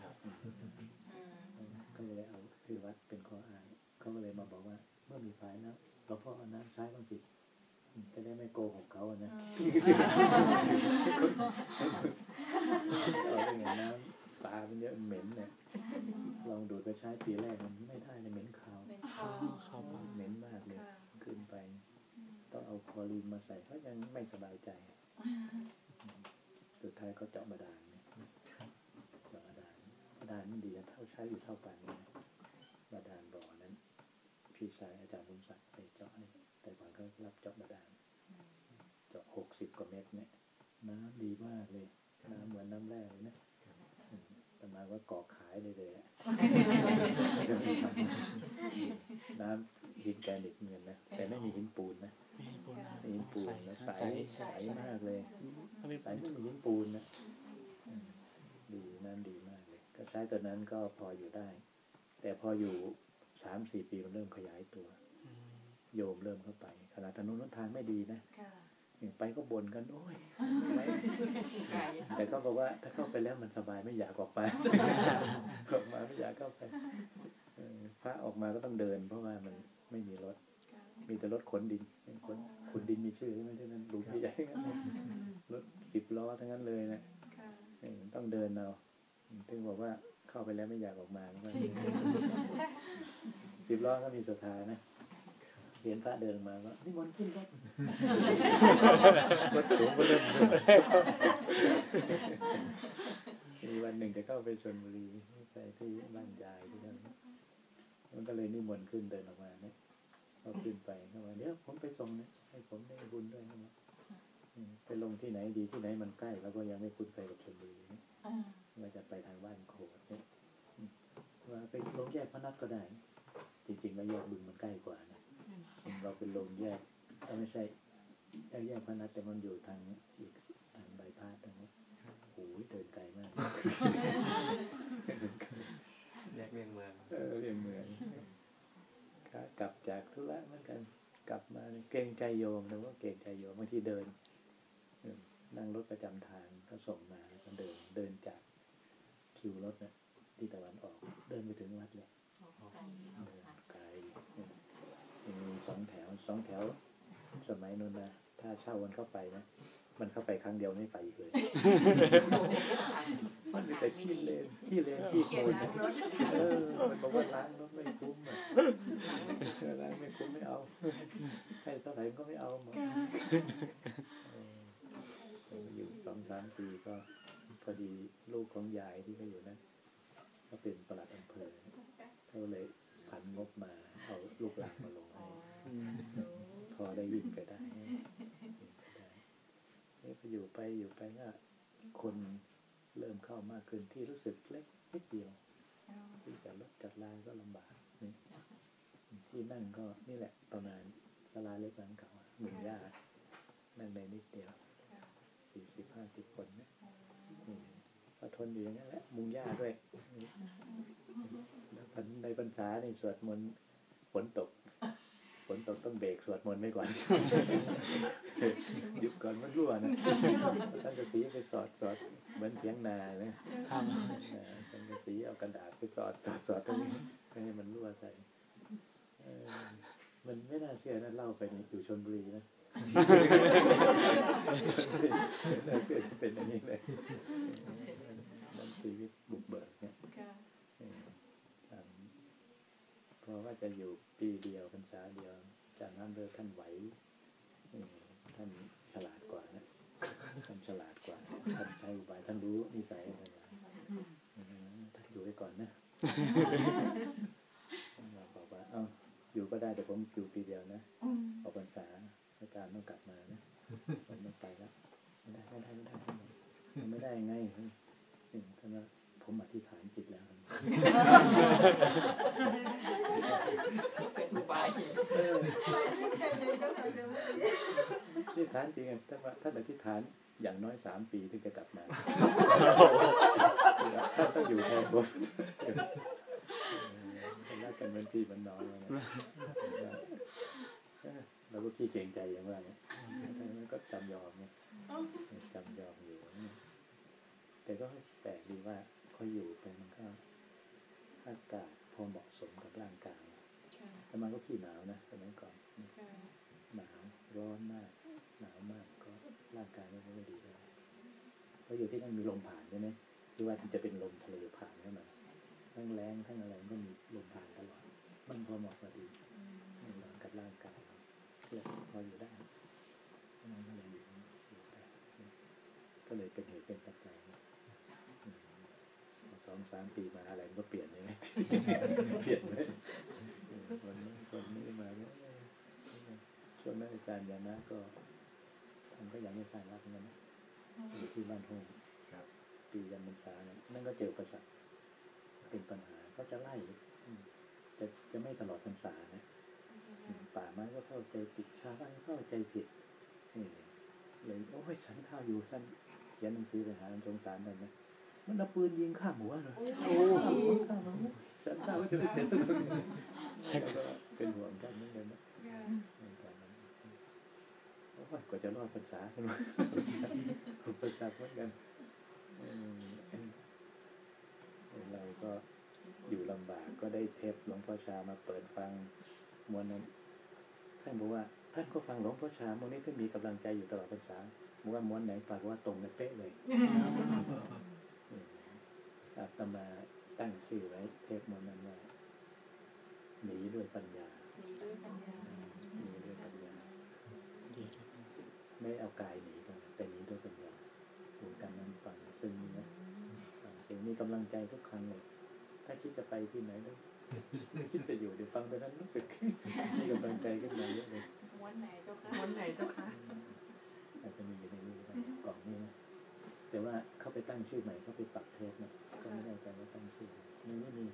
ก็เลยเอาคือวัดเป็นข้ออ้างเขาก็เลยมาบอกว่าเมื่อมีฝ่ายนะเราพ่อเอาน้ำใช้บ้างสิจะได้ไม่โกหกเขานะเอาเป็นไงน้ำปลาเป็นเยอะเหม็นเนี่ยลองดูดไปใช้ปีแรกมันไม่ได้เลยเหม็นขาวเหม็นมากเลยขึ้นไปต้องเอาคลอรีนมาใส่เขายังไม่สบายใจสุดท้ายก็เจาะบาดาลเนี่ยเจาะบาดาลบาดาลมันดีเท่าใช้อยู่เท่ากันนะบาดาลบ่อนั้นพี่ชายอาจารย์บุญศักดิ์ไปเจาะให้แต่ก่อนก็รับเจาะบาดาลเจาะหกสิบกว่าเมตรเนี่ยน้ำดีมากเลยน้ำเหมือนน้ำแร่เลยนะประมาณว่ากอกขายเลยเลยน้ำหินแกรนิตเงินนะแต่ไม่มีหินปูนนะหินปูนนะใสใสมากเลยใสไม่มีหินปูนนะดีน้ำดีมากเลยก็ใช้ตัวนั้นก็พออยู่ได้แต่พออยู่สามสี่ปีมันเริ่มขยายตัวโยมเริ่มเข้าไปขณะถนนทางไม่ดีนะไปก็บ่นกันโอ้ยแต่เขาบอกว่าถ้าเข้าไปแล้วมันสบายไม่อยากออกไปออกมาไม่อยากเข้าไปพระออกมาก็ต้องเดินเพราะว่ามันไม่มีรถมีแต่รถขนดินขนขนดินมีชื่อใช่ไหมที่นั่นหลุมใหญ่รถสิบล้อทั้งนั้นเลยนะต้องเดินเอาถึงบอกว่าเข้าไปแล้วไม่อยากออกมาสิบล้อก็มีศรัทธานะเห็นพระเดินมาว่านี่มนต์ขึ้นครับวัดสูงก็เริ่มมีวันหนึ่งจะเข้าไปชลบุรีไปที่บ้านยายที่นั่นมันก็เลยนิมนต์ขึ้นเดินออกมาเนี่ยพอขึ้นไปเขาว่าเดี๋ยวผมไปส่งนะให้ผมได้บุญด้วยนะไปลงที่ไหนดีที่ไหนมันใกล้แล้วก็ยังไม่คุ้นเคยกับชลบุรีว่าจะไปทางบ้านโขดเนี่ยว่าไปลงแยกพนัสก็ได้จริงๆแล้วแยกบึงมันใกล้กว่านะเราเป็นลงแยกไม่ใช่แยกพนัสแต่มันอยู่ทางอีกทางใบพัดตรงนี้โอ้ยเดินไกลมากแยกเรียงเมืองเออเรียงเมืองกลับจากธุระเหมือนกันกลับมาเกรงใจโยมนะว่าเกรงใจโยมบางทีเดินนั่งรถประจำทางก็ส่งมาแล้วก็เดินเดินจากคิวรถนะที่ตะวันออกเดินไปถึงวัดเลยไกลมีสองแถวสองแถวสมัยนู้นนะถ้าเช่าวันเข้าไปนะมันเข้าไปครั้งเดียวไม่ไปอีกเลยมันมีแต่ขี้เลนขี้เลนขี้โคลนเออมันบอกว่าล้างรถไม่คุ้มอ่ะล้างไม่คุ้มไม่เอาให้เท่าไหร่ก็ไม่เอาหมดอยู่สองสามปีก็ของยายที่เขาอยู่นั้นก็เป็นปลัดอำเภอเขาเลยผันงบมาเอาลูกหลานมาลงให้พอได้วิ่งไปได้นี่พออยู่ไปอยู่ไปก็คนเริ่มเข้ามากขึ้นที่รู้สึกเล็กนิดเดียวที่จะรถจัดลานก็ลำบากนี่ที่นั่งก็นี่แหละประมาณศาลาเล็กหลังเก่าหนึ่งย่านั่งในนิดเดียวสี่สิบห้าสิบคนนะก็ทนอยู่อย่างนั้นแหละมุงหญ้าด้วยแล้วในพรรษาในสวดมนต์ฝนตกฝนตกต้องเบรกสวดมนต์ไว้ก่อนหยุดก่อนมันรั่วนะท่านจะสีไปสอดสอดเหมือนเถียงนาเนี่ยท่านจะสีเอากระดาษไปสอดสอดสอดตรงนี้ให้มันรั่วใส่มันไม่น่าเชื่อนะเล่าไปนี่อยู่ชลบุรีนะน่าเชื่อจะเป็นอย่างนี้เลยมันชีวิตบุกเบิกเนี่ยเพราะว่าจะอยู่ปีเดียวพรรษาเดียวจากนั้นเลยท่านไหวท่านฉลาดกว่านะท่านฉลาดกว่าท่านใช้อุบายท่านรู้นิสัยท่านท่านอยู่ไว้ก่อนนะเราบอกว่าเอ้าอยู่ก็ได้แต่ผมอยู่ปีเดียวนะออกพรรษาอาจารย์ต้องกลับมานะผมไม่ไปแล้วไม่ได้ไม่ได้ไม่ได้ไม่ได้ไงท่านว่าผมอธิษฐานจิตแล้วเป็นอุบายอธิษฐานจริงท่านว่าท่านอธิษฐานอย่างน้อยสามปีถึงจะกลับมาท่านต้องอยู่แทนผมแล้วกันเป็นพี่มันน้อยนะเราก็ขี้เกรงใจอย่างว่าเนี่ยท่านก็จำยอมเนี่ยจำยอมอยู่แต่ก็แปลกดีว่าเขาอยู่ไปมันก็อากาศพอเหมาะสมกับร่างกายแต่มันก็ขี้หนาวนะสมัยก่อนหนาวร้อนมากหนาวมากก็ร่างกายไม่ค่อยดีเลยเพราะอยู่ที่นั่นมีลมผ่านใช่ไหมคือว่าจะเป็นลมทะเลผ่านเข้ามาทั้งแรงทั้งอะไรก็มีลมผ่านตลอดมันพอเหมาะพอดีกับร่างกายเลยพออยู่ได้มันก็เลยอยู่อยู่ได้ก็เลยเป็นเหตุเป็นปัจจัยสองสามปีมาอะไรมันก็เปลี่ยนเลยไหมเปลี่ยนไหมคนนี้คนนี้มาเนี่ยช่วงนั้นอาจารย์ยานะก็ทำก็ยังไม่สร้างรักนั่นนะอยู่ที่บ้านทุ่งปียันพรรษาเนี่ยนั่นก็เจอประสาทเป็นปัญหาเขาจะไล่จะจะไม่ตลอดพรรษานะป่าไม้ก็เข้าใจผิดชาวบ้านเข้าใจผิดนี่เลยโอ้ยฉันข้าวอยู่ท่านเขียนหนังสือไปหาสงสารนั่นนะมันเอาปืนยิงข้ามหัวเลยโอ้ข้ามหัวฉันข้าวจะไม่เสร็จแล้วก็เป็นห่วงท่านเหมือนกันนะโอ้ยกว่าจะรอดพรรษาใช่ไหมพรรษาเหมือนกันเราก็อยู่ลำบากก็ได้เทปหลวงพ่อชามาเปิดฟังมวลนั้นท่านบอกว่าท่านก็ฟังหลวงพ่อชามวลนี้ท่านมีกำลังใจอยู่ตลอดพรรษาบอกว่ามวลไหนฝากว่าตรงกันเป๊ะเลยอาตมาตั้งชื่อไว้เทปมวลนั้นว่าหนีด้วยปัญญาหนีด้วยปัญญาหนีด้วยปัญญาไม่เอากายหนีกันแต่หนีด้วยปัญญาถึงการนั้นฟังซึ่งนะสิ่งมีกำลังใจทุกครั้งเลยถ้าคิดจะไปที่ไหนแล้วคิดจะอยู่เดี๋ยวฟังไปนั้นรู้สึกมีกำลังใจขึ้นมาเยอะเลยม้วนไหนเจ้าค่ะม้วนไหนเจ้าค่ะอาจจะมีอยู่ในนี้กล่องนี้นะแต่ว่าเขาไปตั้งชื่อใหม่เขาไปปรับเทปนะก็ไม่แน่ใจว่าตั้งชื่อนี่ไม่มี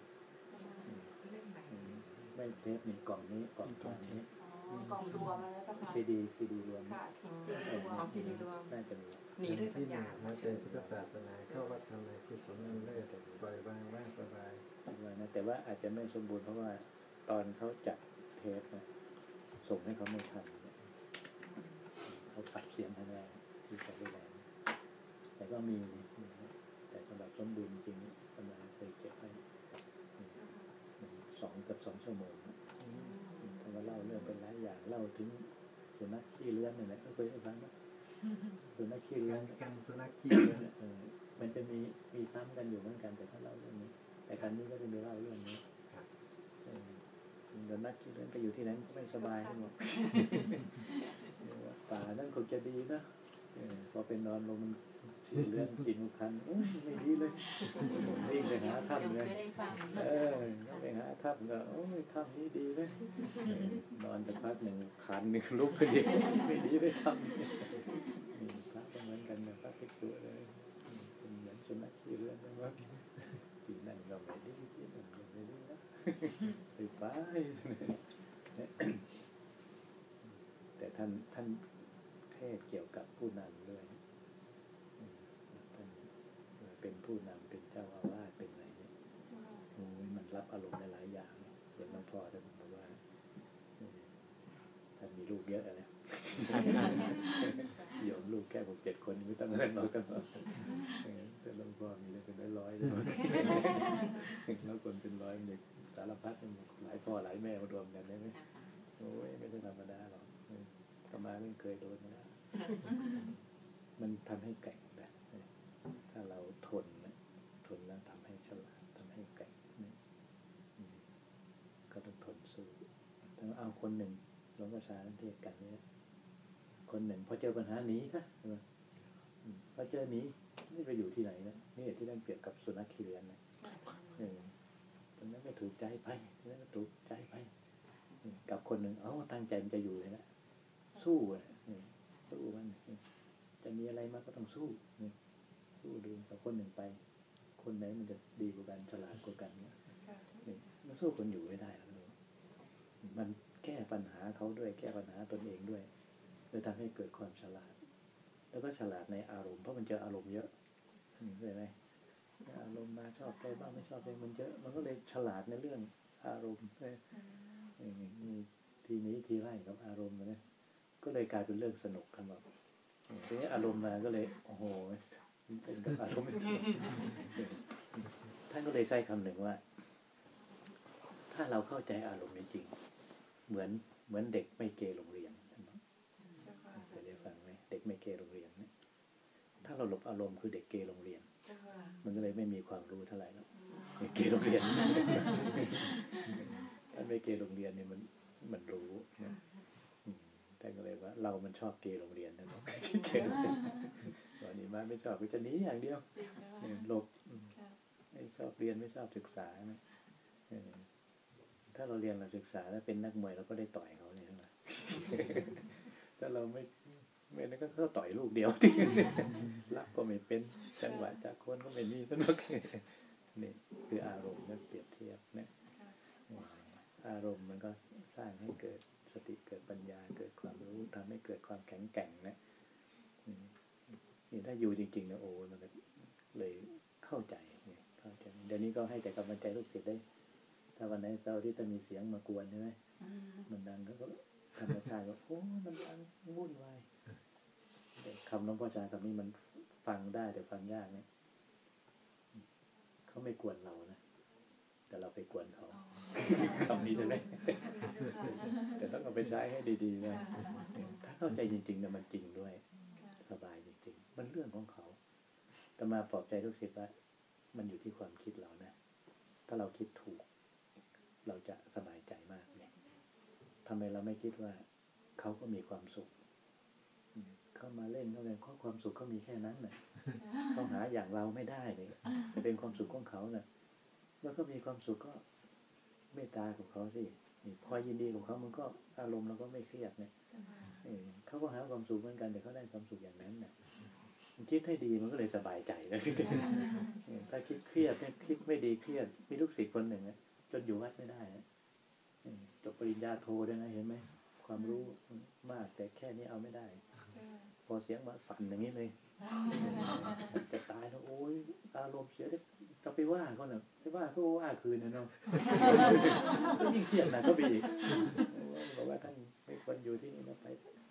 ไม่เทปนี่กล่องนี้กล่องนี้กล่องรวมแล้วเจ้าค่ะซีดีซีดีรวมค่ะซีดีรวมน่าจะมีหนีด้วยปัญญามาเจอพุทธศาสนาเข้าวัดทำไมกุศลนั่นเลิศปล่อยวางว่างสบายนะแต่ว่าอาจจะไม่สมบูรณ์เพราะว่าตอนเขาจัดเทปนะส่งให้เขาไม่ทันเขาตัดเสียงให้ได้ที่จะได้แรงแต่ก็มีแต่สำหรับสมบูรณ์จริงประมาณเคยเก็บไว้สองกับสองชั่วโมงถ้าว่าเล่าเรื่องเป็นหลายอย่างเล่าถึงสุนัขขี้เลื้อนนี่แหละก็เคยได้ฟังนะสุนัขขี้เลื้อนกันสุนัขขี้เลื้อนมันจะมีมีซ้ำกันอยู่เหมือนกันแต่ถ้าเล่าเรื่องนี้แต่ครั้งนี้ก็จะมีเล่าเรื่องนี้เดี๋ยวนักขี้เลื้อนไปอยู่ที่นั้นก็ไม่สบายทั้งหมดป่านั่นคงจะดีนะพอเป็นนอนลงมันสีเรื่องกินคันไม่ดีเลยวิ่งไปหาถ้ำเลยเออไปหาถ้ำก็โอ้ยถ้ำนี้ดีเลยนอนจะพักหนึ่งคันหนึ่งลุกขึ้นอีกไม่ดีเลยถ้ำนี่พระก็เหมือนกันนะพระภิกษุเลยเป็นเหมือนสุนัขขี้เรือนนะว่าปีนั่นก็ไม่ดีปีนั่นก็ไม่ดีนะไปไปแต่ท่านท่านเทศเกี่ยวกับผู้นำด้วยท่านเป็นผู้นำเป็นเจ้าอาวาสเป็นอะไรเนี่ยโอ้ยมันรับอารมณ์ในหลายอย่างเห็นหลวงพ่อท่านบอกว่าท่านมีลูกเยอะเลยโยมลูกแค่หกเจ็ดคนไม่ต้องเงินหรอกกันแต่หลวงพ่อมีเลยเป็นร้อยๆเลยแล้วคนเป็นร้อยเนี่ยสารพัดหลายพ่อหลายแม่มารวมกันได้ไหมโอ้ยไม่ใช่ธรรมดาหรอกธรรมาไม่เคยโดนนะมันทำให้แกร่งแบบถ้าเราทนนะทนแล้วทำให้ฉลาดทำให้แกร่งก็ต้องทนสู้ถ้าเอาคนหนึ่งหลวงพ่อชาเทศกันเนี่ยคนหนึ่งพอเจอปัญหาหนีซะใช่ไหมพอเจอหนีไม่ไปอยู่ที่ไหนนะนี่ที่นั่นเปรียบกับสุนัขขี้เรือนนะตรงนั้นไม่ถูกใจไปตรงนั้นไม่ถูกใจไปกับคนหนึ่งเอ้าตั้งใจมันจะอยู่เลยนะสู้อ่ะสู้มันจะมีอะไรมาก็ต้องสู้สู้ดูกับคนหนึ่งไปคนไหนมันจะดีกว่ากันฉลาดกว่ากันเนี่ยมันสู้คนอยู่ไม่ได้แล้วมันแก้ปัญหาเขาด้วยแก้ปัญหาตนเองด้วยเลยทำให้เกิดความฉลาดแล้วก็ฉลาดในอารมณ์เพราะมันเจออารมณ์เยอะเห็นไหมอารมณ์มาชอบใจบ้างไม่ชอบใจมันเยอะมันก็เลยฉลาดในเรื่องอารมณ์มีทีนี้ทีไล่กับอารมณ์นะก็เลยกลายเป็นเรื่องสนุกกันแบบทีนี้อารมณ์มาก็เลยโอ้โหเป็นกับอารมณ์ท่านก็เลยใช้คำหนึ่งว่าถ้าเราเข้าใจอารมณ์จริงเหมือนเหมือนเด็กไม่เกโรงเรียนเคยได้ฟังไหมเด็กไม่เกโรงเรียนเนี่ยถ้าเราหลบอารมณ์คือเด็กเกโรงเรียนมันก็เลยไม่มีความรู้เท่าไหร่แล้วไม่เกโรงเรียนถ้าไม่เกโรงเรียนเนี่ยมันมันรู้นะแต่ก็เลยว่าเรามันชอบเกโรงเรียนนะเนาะเกโรงเรียนตอนนี้มาไม่ชอบก็จะหนีอย่างเดียวหลบไม่ชอบเรียนไม่ชอบศึกษานะถ้าเราเรียนเราศึกษาแล้วเป็นนักมวยเราก็ได้ต่อยเขาเนี่ยนะถ้าเราไม่ไม่นั่นก็เขาต่อยลูกเดียวที่รับก็ไม่เป็นจังหวะจากคนก็ไม่มีสนุกนี่คืออารมณ์นั่นเปรียบเทียบนะอารมณ์มันก็สร้างให้เกิดสติเกิดปัญญาเกิดความรู้ทำให้เกิดความแข็งแกร่งนะนี่ถ้าอยู่จริงๆนะโอ้มันเลยเข้าใจเข้าใจเดี๋ยวนี้ก็ให้แต่กำลังใจลูกศิษย์ได้ถ้าวันไหนเสาร์ที่จะมีเสียงมากวนใช่ไหมมันดังก็ธรรมชาติก็โอ้มันดังวุ่นวายคำน้องพ่อชาคำนี้มันฟังได้แต่ฟังยากเนี่ยเขาไม่กวนเรานะแต่เราไปกวนเขาคำนี้ใช่ไหมแต่ต้องเอาไปใช้ให้ดีๆนะถ้าเข้าใจจริงๆเนี่ยมันจริงด้วยสบายจริงๆมันเรื่องของเขาแต่มาปลอบใจลูกศิษย์ว่ามันอยู่ที่ความคิดเรานะถ้าเราคิดถูกเราจะสบายใจมากเนี่ยทำไมเราไม่คิดว่าเขาก็มีความสุขเข้ามาเล่นเขาเลยข้อความสุขเขามีแค่นั้นน่ะเขาหาอย่างเราไม่ได้เลยจะเป็นความสุขของเขาน่ะแล้วก็มีความสุขก็เมตตาของเขาสิพอยินดีของเขามันก็อารมณ์เราก็ไม่เครียดเนี่ยเขาก็หาความสุขเหมือนกันแต่เขาได้ความสุขอย่างนั้นน่ะคิดให้ดีมันก็เลยสบายใจนะถ้าคิดเครียดคิดไม่ดีเครียดมีลูกศิษย์คนหนึ่งจนอยู่วัดไม่ได้จบปริญญาโทด้วยนะเห็นไหมความรู้มากแต่แค่นี้เอาไม่ได้พอเสียงมาสั่นอย่างนี้เลยจะตายแล้วโอ้ยอารมณ์เสียได้จะไปว่าเขาเนี่ยไปว่าเขาว่าคืนนะเนาะก็ยิ่งเครียดนะก็ไปอีกบอกว่าท่านไม่ควรอยู่ที่นี่นะไป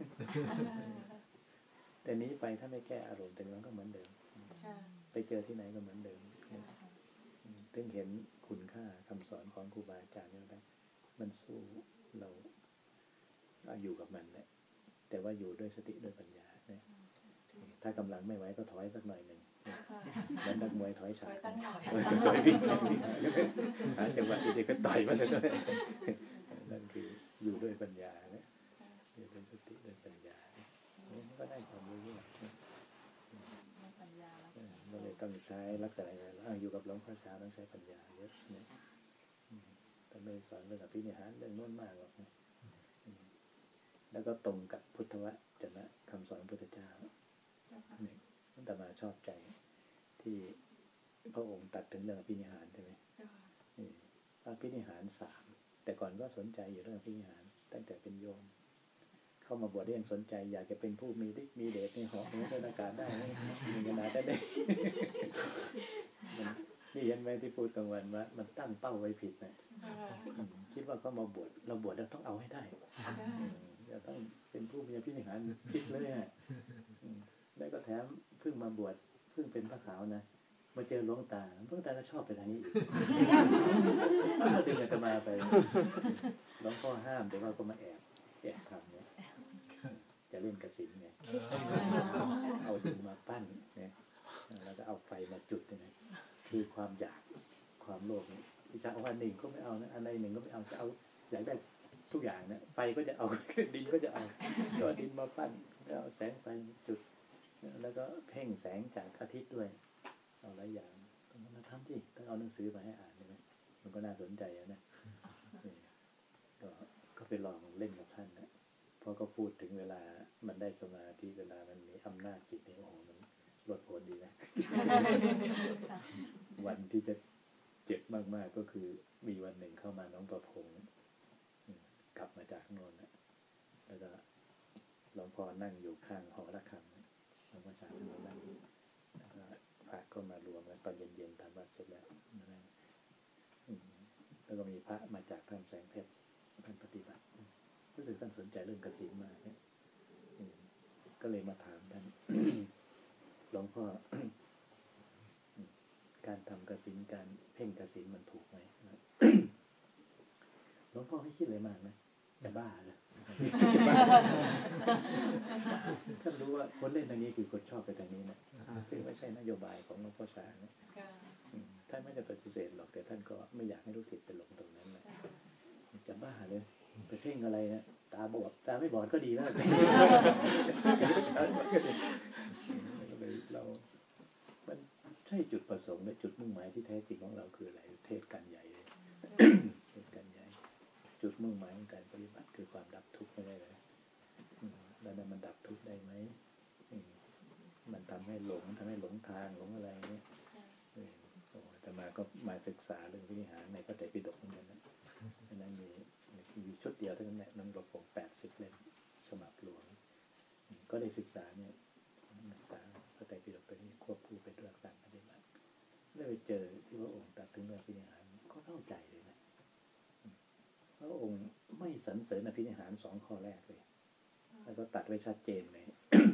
แต่นี้ไปถ้าไม่แก้อารมณ์แต่มันก็เหมือนเดิมไปเจอที่ไหนก็เหมือนเดิมถึงเห็นคุณค่าคำสอนของครูบาอาจารย์นี่ได้มันสู้เราอยู่กับมันแหละแต่ว่าอยู่ด้วยสติด้วยปัญญาเนี่ยถ้ากำลังไม่ไหวก็ถอยสักหน่อยหนึ่งแล้วนักมวยถอยฉากต่อยวิ่งวิ่งหาจังหวะดีๆก็ต่อยมาเลยนั่นคืออยู่ด้วยปัญญาเนี่ยอยู่ด้วยสติด้วยปัญญาก็ได้ความรู้ปัญญาแล้วเออก็เลยต้องใช้ลักษณะอะไรอ่ะอยู่กับหลวงพ่อชาต้องใช้ปัญญาเยอะเนี่ยอืมแต่ไม่สอนเรื่องอภินิหารเรื่องโน้นมากหรอกนะอืมแล้วก็ตรงกับพุทธวจนะคำสอนพระพุทธเจ้าเนี่ยแต่มาชอบใจที่พระองค์ตัดถึงเรื่องอภินิหารใช่ไหมนี่อภินิหารสามแต่ก่อนก็สนใจอยู่เรื่องอภินิหารตั้งแต่เป็นโยมเข้ามาบวชได้ยังสนใจอยากจะเป็นผู้มีฤทธิ์มีเดชในหอในสถานการณ์ได้นะมีขนาดได้ได้ มันนี่เห็นไหมที่พูดกลางวันว่ามันตั้งเป้าไว้ผิดนะอืมคิดว่าเขามาบวชเราบวชแล้วต้องเอาให้ได้อืมจะต้องเป็นผู้มีอภินิหารคิดเลยฮะอืมแล้วก็แถมเพิ่งมาบวชเพิ่งเป็นพระขาวนะมาเจอหลวงตาหลวงตาก็ชอบไปทางนี้อีกก็ดึงอาตมาไปหลวงพ่อห้ามแต่ว่าก็มาแอบแอบทำเนี่ยจะเล่นกระสินไงเอาดินมาปั้นเนี่ยแล้วก็เอาไฟมาจุดเนี่ยคือความอยากความโลภเนี่ยที่จะเอาอันหนึ่งก็ไม่เอานะอันใดหนึ่งก็ไม่เอาจะเอาอยากได้ทุกอย่างเนี่ยไฟก็จะเอาดินก็จะเอาก็ดินมาปั้นแล้วเอาแสงไฟจุดแล้วก็เพ่งแสงจากอาทิตย์ด้วยเอาหลายอย่างต้องมาทำที่ต้องเอาหนังสือมาให้อ่านใช่ไหมมันก็น่าสนใจนะก็ก็ไปลองเล่นกับท่านนะเพราะก็พูดถึงเวลามันได้สมาธิเวลามันมีอำนาจจิตเนี่ยโอ้โหมันลดผลดีนะ วันที่จะเจ็บมากๆก็คือมีวันหนึ่งเข้ามาน้องประพงษ์กลับมาจากโน่นนะแล้วก็หลวงพ่อนั่งอยู่ข้างหอระฆังหลวงพ่อชาท่านนั่งแล้วก็พระก็มารวมกันตอนเย็นๆทำวัดเสร็จแล้วนั่งแล้วก็มีพระมาจากท่านแสงเพชรท่านปฏิบัติรู้สึกท่านสนใจเรื่องกสิณมากเนี่ยก็เลยมาถามท่าน หลวงพ่อ การทำกสิณการเพ่งกสิณมันถูกไหม หลวงพ่อไม่คิดเลยมากนะจะบ้าเลยท่านรู้ว่าคนเล่นทางนี้คือคนชอบไปทางนี้นะซึ่งไม่ใช่นโยบายของหลวงพ่อชานะท่านไม่ได้ปฏิเสธหรอกแต่ท่านก็ไม่อยากให้ลูกศิษย์ไปหลงตรงนั้นนะจะบ้าเลยไปเพ่งอะไรนะตาบอดตาไม่บอดก็ดีแล้วเรามันใช่จุดประสงค์และจุดมุ่งหมายที่แท้จริงของเราคืออะไรเทศกันใหญ่เลย เทศกันใหญ่จุดมุ่งหมายของการปฏิบัติคือความดับทุกข์ไม่ได้เลยแล้วนั้นมันดับทุกข์ได้ไหมมันทำให้หลงทำให้หลงทางหลงอะไรเนี่ยโอ้แต่มาก็มาศึกษาเรื่องวิหารในพระไตรปิฎกเหมือนกันนะดังนั้นมีมีชุดเดียวเท่านั้นแหละนั่งประกอบแปดสิบเล่มสมัครหลวงก็ได้ศึกษาเนี่ยศึกษาพระไตรปิฎกตัวนี้ควบคู่ไปด้วยการปฏิบัติได้ไปเจอที่พระองค์ตรัสถึงเรื่องวิหารก็เข้าใจเลยนะพระองค์ไม่สรรเสริญอภินิหารสองข้อแรกเลยแล้วก็ตัดไว้ชัดเจนเลย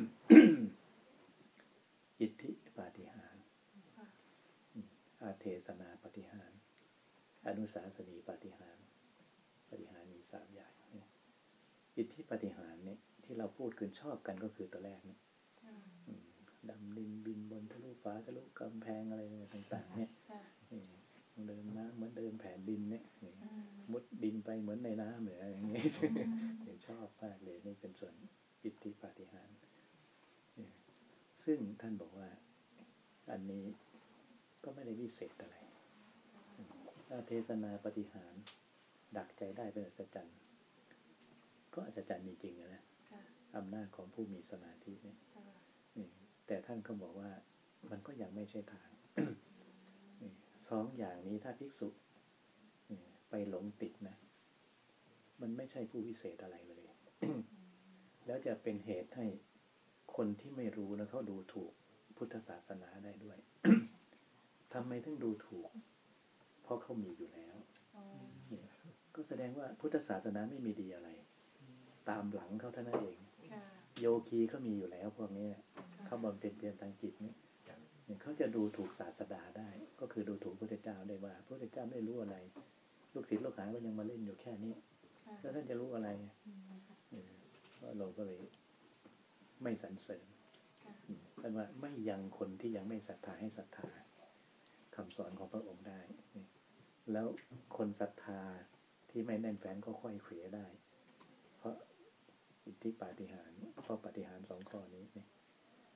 อิทธิปาฏิหาริย์อาเทศนาปาฏิหาริย์อนุสาสนีปาฏิหาริย์ปาฏิหาริย์มีสามอย่างอิทธิปาฏิหาริย์เนี่ยที่เราพูดกันชอบกันก็คือตัวแรกเนี่ยดำดินบินบนทะลุฟ้าทะลุกำแพงอะไรต่างๆเนี่ยเดินน้ำเหมือนเดินแผ่นดินเนี่ยมุดดินไปเหมือนในน้ำเหมือนอะไรอย่างเงี้ยชอบมากเลยนี่เป็นส่วนอิทธิปาฏิหาริย์ซึ่งท่านบอกว่าอันนี้ก็ไม่ได้วิเศษอะไรเทศนาปาฏิหาริย์ดักใจได้เป็นอัศจรรย์ก็อัศจรรย์มีจริงนะอำนาจของผู้มีสมาธิเนี่ยแต่ท่านก็บอกว่ามันก็ยังไม่ใช่ทาง สองอย่างนี้ถ้าภิกษุไปหลงติดนะมันไม่ใช่ผู้วิเศษอะไรเลย แล้วจะเป็นเหตุให้คนที่ไม่รู้นะเขาดูถูกพุทธศาสนาได้ด้วย ทำไมถึงดูถูกเพราะเขามีอยู่แล้วก็แสดงว่าพุทธศาสนาไม่มีดีอะไรตามหลังเขาเท่านั้นเองโยคีเขามีอยู่แล้วพวกนี้เขาบำเพ็ญเพียรทางจิตนี่เขาจะดูถูกศาสดาได้ก็คือดูถูกพระพุทธเจ้าได้ว่าพระพุทธเจ้าไม่รู้อะไรลูกศิษย์ลูกหาก็ยังมาเล่นอยู่แค่นี้แล้วท่านจะรู้อะไรเราก็เลยไม่สรรเสริญท่านว่าไม่ยังคนที่ยังไม่ศรัทธาให้ศรัทธาคำสอนของพระองค์ได้แล้วคนศรัทธาที่ไม่แน่นแฟ้นก็ค่อยเขวได้เพราะอิทธิปาฏิหาริย์เพราะปาฏิหาริย์สองข้อนี้นี่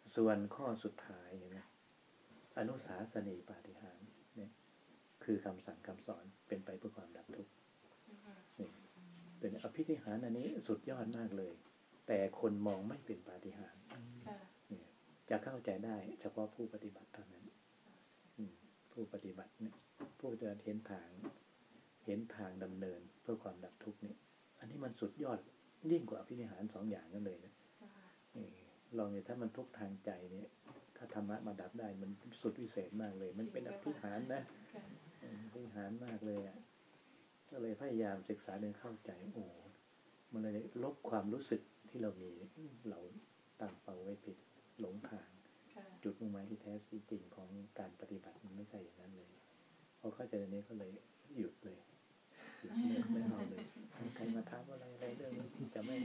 ส่วนข้อสุดท้ายเนี่ยนะอนุสาสนีปาฏิหาริย์เนี่ยคือคำสั่งคำสอนเป็นไปเพื่อความดับทุกข์นี่เป็นอภินิหารอันนี้สุดยอดมากเลยแต่คนมองไม่เป็นปาฏิหาริย์เนี่ยจะเข้าใจได้เฉพาะผู้ปฏิบัติเท่านั้นผู้ปฏิบัติเนี่ยผู้จะเห็นทางเห็นทางดำเนินเพื่อความดับทุกข์เนี่ยอันนี้มันสุดยอดยิ่งกว่าอภินิหารสองอย่างนั่นเลยนะลองเนี่ยถ้ามันทุกข์ทางใจเนี่ยถ้าธรรมะมาดับได้มันสุดวิเศษมากเลยมันเป็นอภินิหารนะอภินิหารมากเลยอ่ะก็เลยพยายามศึกษาเรื่องเข้าใจโอ้มันเลยลบความรู้สึกที่เรามีเราตั้งเป้าไว้ผิดหลงทางจุดมุ่งหมายที่แท้จริงของการปฏิบัติมันไม่ใช่อย่างนั้นเลยพอเข้าใจตรงนี้ก็เลยหยุดเลยหยุดเลยไม่เอาเลยใครมาถามอะไรอะไรเรื่องนี้จะไม่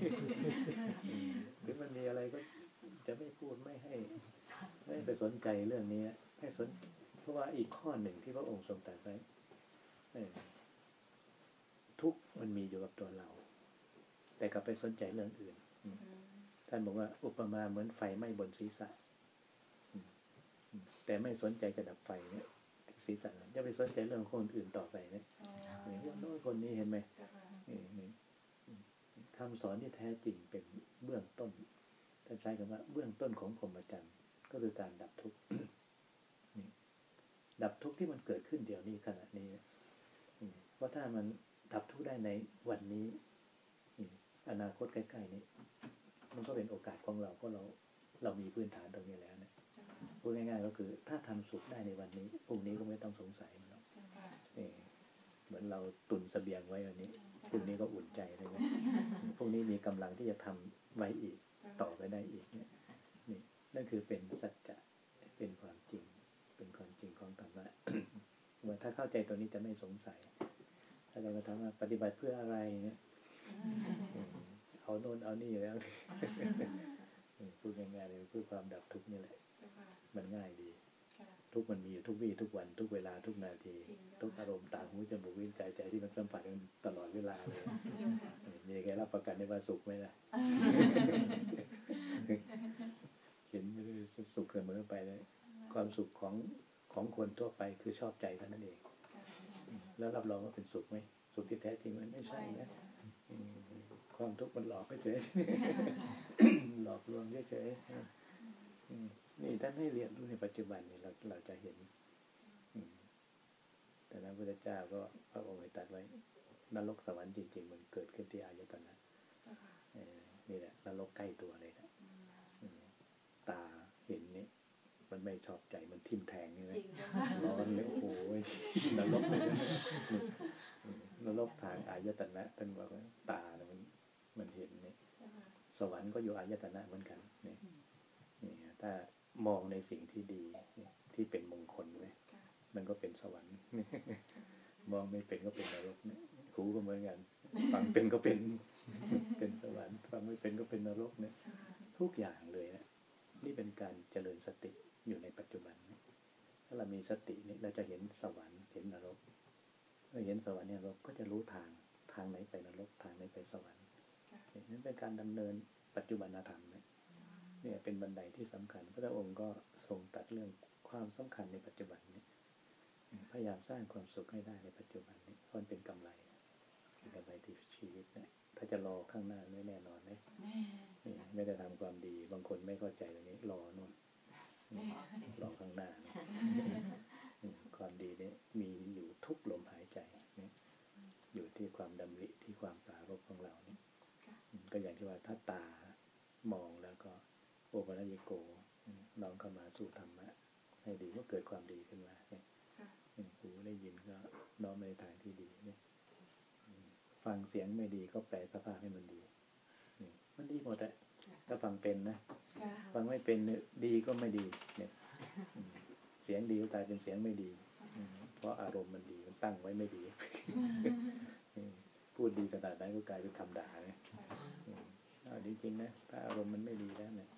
หรือมันมีอะไรก็จะไม่พูดไม่ให้ไม่ไปสนใจเรื่องนี้ให้สนเพราะว่าอีกข้อหนึ่งที่พระองค์ทรงตรัสไว้ทุกมันมีอยู่กับตัวเราแต่กลับไปสนใจเรื่องอื่นท่านบอกว่าอุปมาเหมือนไฟไหม้บนศีรษะแต่ไม่สนใจจะดับไฟเนี่ยศีรษะจะไปสนใจเรื่องคนอื่นต่อไปเนี่ยว่าโน้นคนนี้เห็นไหมคำสอนที่แท้จริงเป็นเบื้องต้นท่านใช้คำว่าเบื้องต้นของพรหมจรรย์ก็คือการดับทุกข์ดับทุกข์ที่มันเกิดขึ้นเดี๋ยวนี้ขณะนี้เพราะถ้ามันดับทุกข์ได้ในวันนี้อนาคตใกล้ๆนี้มันก็เป็นโอกาสของเราเพราะเราเรามีพื้นฐานตรงนี้แล้วเนี่ยพูดง่ายๆก็คือถ้าทำสุขได้ในวันนี้พรุ่งนี้ก็ไม่ต้องสงสัยมันหรอกเหมือนเราตุนเสบียงไว้วันนี้พรุ่งนี้ก็อุ่นใจเลยนะพรุ่งนี้มีกำลังที่จะทำไว้อีกต่อไปได้อีกเนี่ยนี่นั่นคือเป็นสัจจะเป็นความจริงเป็นความจริงของธรรมะเมื่อถ้าเข้าใจตัวนี้จะไม่สงสัยถ้าเราจะถามว่าปฏิบัติเพื่ออะไรเนี่ยเอาโน่นเอานี่แล้วพูดง่ายๆเลยเพื่อความดับทุกข์นี่แหละมันง่ายดีทุกมันมีอยู่ทุกวี่ทุกวันทุกเวลาทุกนาทีทุกอารมณ์ตาหูจมูกลิ้นกายใจที่มันสัมผัสกันตลอดเวลาเลยมีใครรับประกันได้ว่าสุขไหมล่ะเห็นไม่ได้สุขเสมอไปเลยความสุขของของคนทั่วไปคือชอบใจเท่านั้นเองแล้วรับรองว่าเป็นสุขไหมสุขที่แท้จริงมันไม่ใช่นะความทุกข์มันหลอกเฉยหลอกลวงเฉยนี่ท่านให้เรียนรู้ในปัจจุบันนี่เราเราจะเห็นแต่นั้นพระพุทธเจ้าก็พระองค์ได้ตรัสไว้นรกสวรรค์จริงๆมันเกิดขึ้นที่อายตนะนี่แหละนรกใกล้ตัวเลยนะตาเห็นนี่มันไม่ชอบใจมันทิ่มแทงใช่ไหมร้อนเลยโอ้โหนรกเลยนรกทางอายตนะท่านบอกว่าตาเนี่ยมันมันเห็นนี่สวรรค์ก็อยู่อายตนะเหมือนกันนี่นี่ถ้ามองในสิ่งที่ดีที่เป็นมงคลไว้มันก็เป็นสวรรค์มองไม่เป็นก็เป็นนรกเนี่ยหูก็เหมือนกันฟังเป็นก็เป็นเป็นสวรรค์ฟังไม่เป็นก็เป็นนรกเนี่ยทุกอย่างเลยนะนี่เป็นการเจริญสติอยู่ในปัจจุบันถ้าเรามีสตินี่เราจะเห็นสวรรค์เห็นนรกเมื่อเห็นสวรรค์เนี่ยเราก็จะรู้ทางทางไหนไปนรกทางไหนไปสวรรค์นั่นเป็นการดำเนินปัจจุบันธรรมเนี่ยเนี่ยเป็นบันไดที่สำคัญพระองค์ก็ทรงตรัสเรื่องความสำคัญในปัจจุบันนี้พยายามสร้างความสุขให้ได้ในปัจจุบันนี้เพราะมันเป็นกำไรเป็นกำไรที่ชีวิตเนี่ยถ้าจะรอข้างหน้าไม่แน่นอนเลยนี่ไม่ได้ทำความดีบางคนไม่เข้าใจตรงนี้รอโน่นรอข้างหน้าความดีนี้มีอยู่ทุกลมหายใจเนี่ยอยู่ที่ความดำริที่ความปรารภของเราเนี่ยก็อย่างที่ว่าถ้าตามองแล้วก็โอปัญญิโกน้อมเข้ามาสู่ธรรมะให้ดีก็เกิดความดีขึ้นมาเนี่ยหูได้ยินก็น้อมในทางที่ดีเนี่ยฟังเสียงไม่ดีก็แปลสภาพให้มันดีนี่มันดีหมดแหละถ้าฟังเป็นนะฟังไม่เป็นดีก็ไม่ดีเนี่ยเสียงดีก็กลายเป็นเสียงไม่ดีเพราะอารมณ์มันดีมันตั้งไว้ไม่ดีพูดดีขนาดนั้นก็กลายเป็นคำด่าเนี่ยจริงๆนะถ้าอารมณ์มันไม่ดีแล้วเนี่ย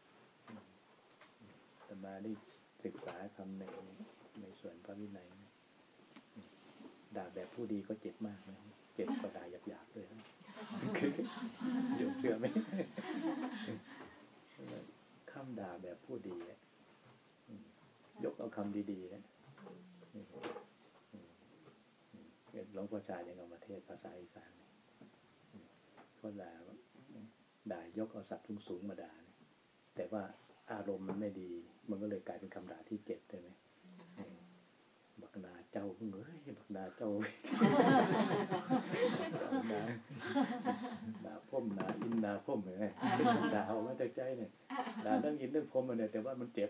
แต่มาได้ศึกษาคำหนึ่งในส่วนพระวินัยด่าแบบผู้ดีก็เจ็บมากนะเจ็บกว่าด่าหยาบๆเลยยอมเชื่อไหมคำด่าแบบผู้ดีอะอืมยกเอาคำดีๆนะอืมอืมอืมหลวงพ่อชายังเอามาเทศภาษาอีสานเนี่ยอืมเขาด่าว่าด่ายกเอาศัพท์สูงๆมาด่าเนี่ยแต่ว่าอารมณ์มันไม่ดี มันก็เลยกลายเป็นคำด่าที่เจ็บใช่ไหมบักนาเจ้าเอ้ยบักนาเจ้านานาพ่มนาอินนาพ่มเห็นไหมด่าเอามาจากใจเนี่ยด่าเรื่องอินเรื่องพ่มมันเนี่ยแต่ว่ามันเจ็บ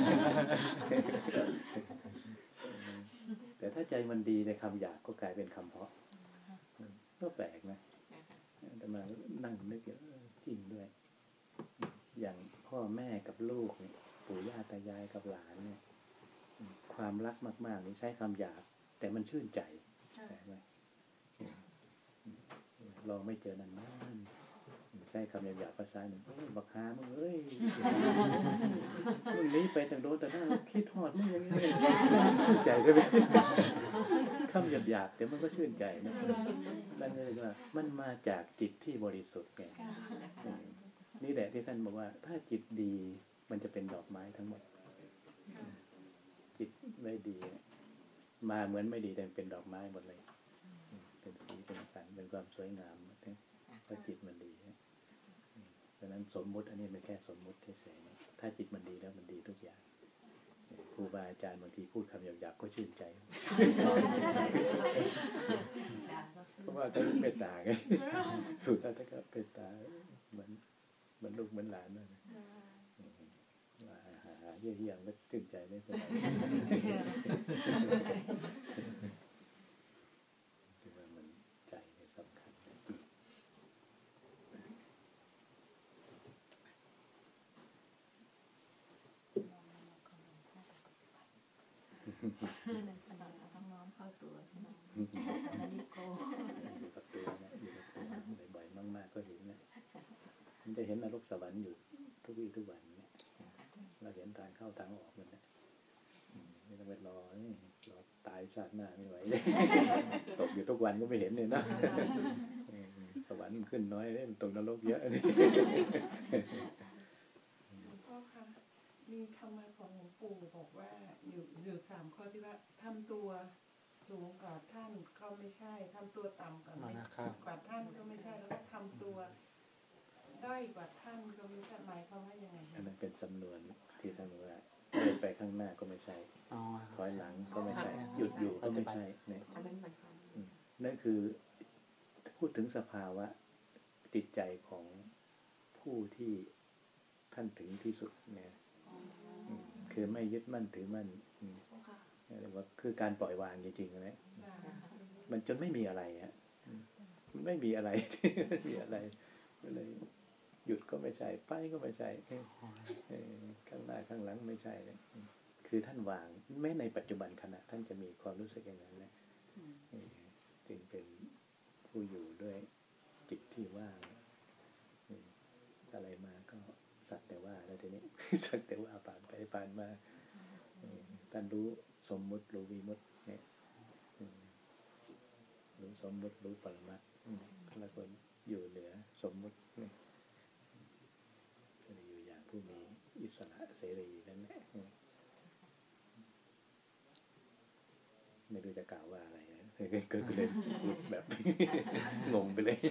แต่ถ้าใจมันดีในคำหยาบก็กลายเป็นคำเพราะก็แปลกนะแต่มานั่งนึกอย่างจริงด้วยอย่างพ่อแม่กับลูกเนี่ยปู่ย่าตายายกับหลานเนี่ยความรักมากๆนี่ใช้คำหยาบแต่มันชื่นใจใช่ไหมลองไม่เจอนานๆใช้คำหยาบๆภาษาหนึ่งบักฮามึงเอ้ยมึงนี้ไปแต่โดนแต่หน้าคิดทอดมึงอย่างนี้ชื่นใจได้ไหมคำหยาบๆแต่มันก็ชื่นใจนะนั่นเลยว่ามันมาจากจิตที่บริสุทธิ์ไงนี่แหละที่ท่านบอกว่าถ้าจิตดีมันจะเป็นดอกไม้ทั้งหมดจิตไม่ดีมาเหมือนไม่ดีแต่เป็นดอกไม้หมดเลยเป็นสีเป็นสันเป็นความสวยงามเพราะจิตมันดีดังนั้นสมมุติอันนี้เป็นแค่สมมุติเฉยๆถ้าจิตมันดีแล้วมันดีทุกอย่างครูบาอาจารย์บางทีพูดคำหยาบๆก็ชื่นใจเพราะว่าท่านเมตตาไงถูกท่านก็เมตตาเหมือนเหมือนลูกเหมือนหลานนั่นเยี่ยเยี่ยมก็ชื่นใจไม่สบายคือว่ามันใจเนี่ยสำคัญต้องน้อมเข้าตัวใช่ไหมอันนี้โกอยู่กับตัวนะอยู่กับตัวบ่อยๆมากๆก็เห็นนะมันจะเห็นนรกสวรรค์อยู่ทุกวี่ทุกวันเนี่ยเราเห็นทางเข้าทางออกมันนะไม่ต้องไปรอนี่รอตายชาติหน้าไม่ไหวตกอยู่ทุกวันก็ไม่เห็นเลยนะสวรรค์ขึ้นน้อยเลยมันตกนรกเยอะเลยพ่อคะมีคำมาของหลวงปู่บอกว่าอยู่อยู่สามข้อที่ว่าทำตัวสูงกว่าท่านก็ไม่ใช่ทำตัวต่ำกว่ากว่าท่านก็ไม่ใช่แล้วก็ทำตัวด้อยกว่าท่านก็ไม่ใช่หมายความว่ายังไงอันนั้นเป็นสำนวนที่ท่านว่าเดินไปข้างหน้าก็ไม่ใช่ถอยหลังก็ไม่ใช่หยุดอยู่ก็ไม่ใช่เนี่ยนั่นคือพูดถึงสภาวะจิตใจของผู้ที่ท่านถึงที่สุดเนี่ยคือไม่ยึดมั่นถือมั่นเรียกว่าคือการปล่อยวางจริงๆนะมันจนไม่มีอะไรฮะมันไม่มีอะไรไม่มีอะไรก็เลยหยุดก็ไม่ใช่ไปก็ไม่ใช่ข้างหน้าข้างหลังไม่ใช่เลยคือท่านวางแม้ในปัจจุบันขณะท่านจะมีความรู้สึกอย่างนั้นนะจึงเป็นผู้อยู่ด้วยจิตที่ว่างอะไรมาก็สักแต่ว่าแล้วทีนี้สักแต่ว่าผ่านไปผ่านมาท่านรู้สมมุติรู้วิมุตติเนี่ยรู้สมมุติรู้ปรมัตถ์แล้วก็อยู่เหนือสมมุติเนี่ยอยู่อย่างผู้มีอิสระเสรีนั่นแหละไม่รู้จะกล่าวว่าอะไรก็เลยพูดแบบงงไปเลย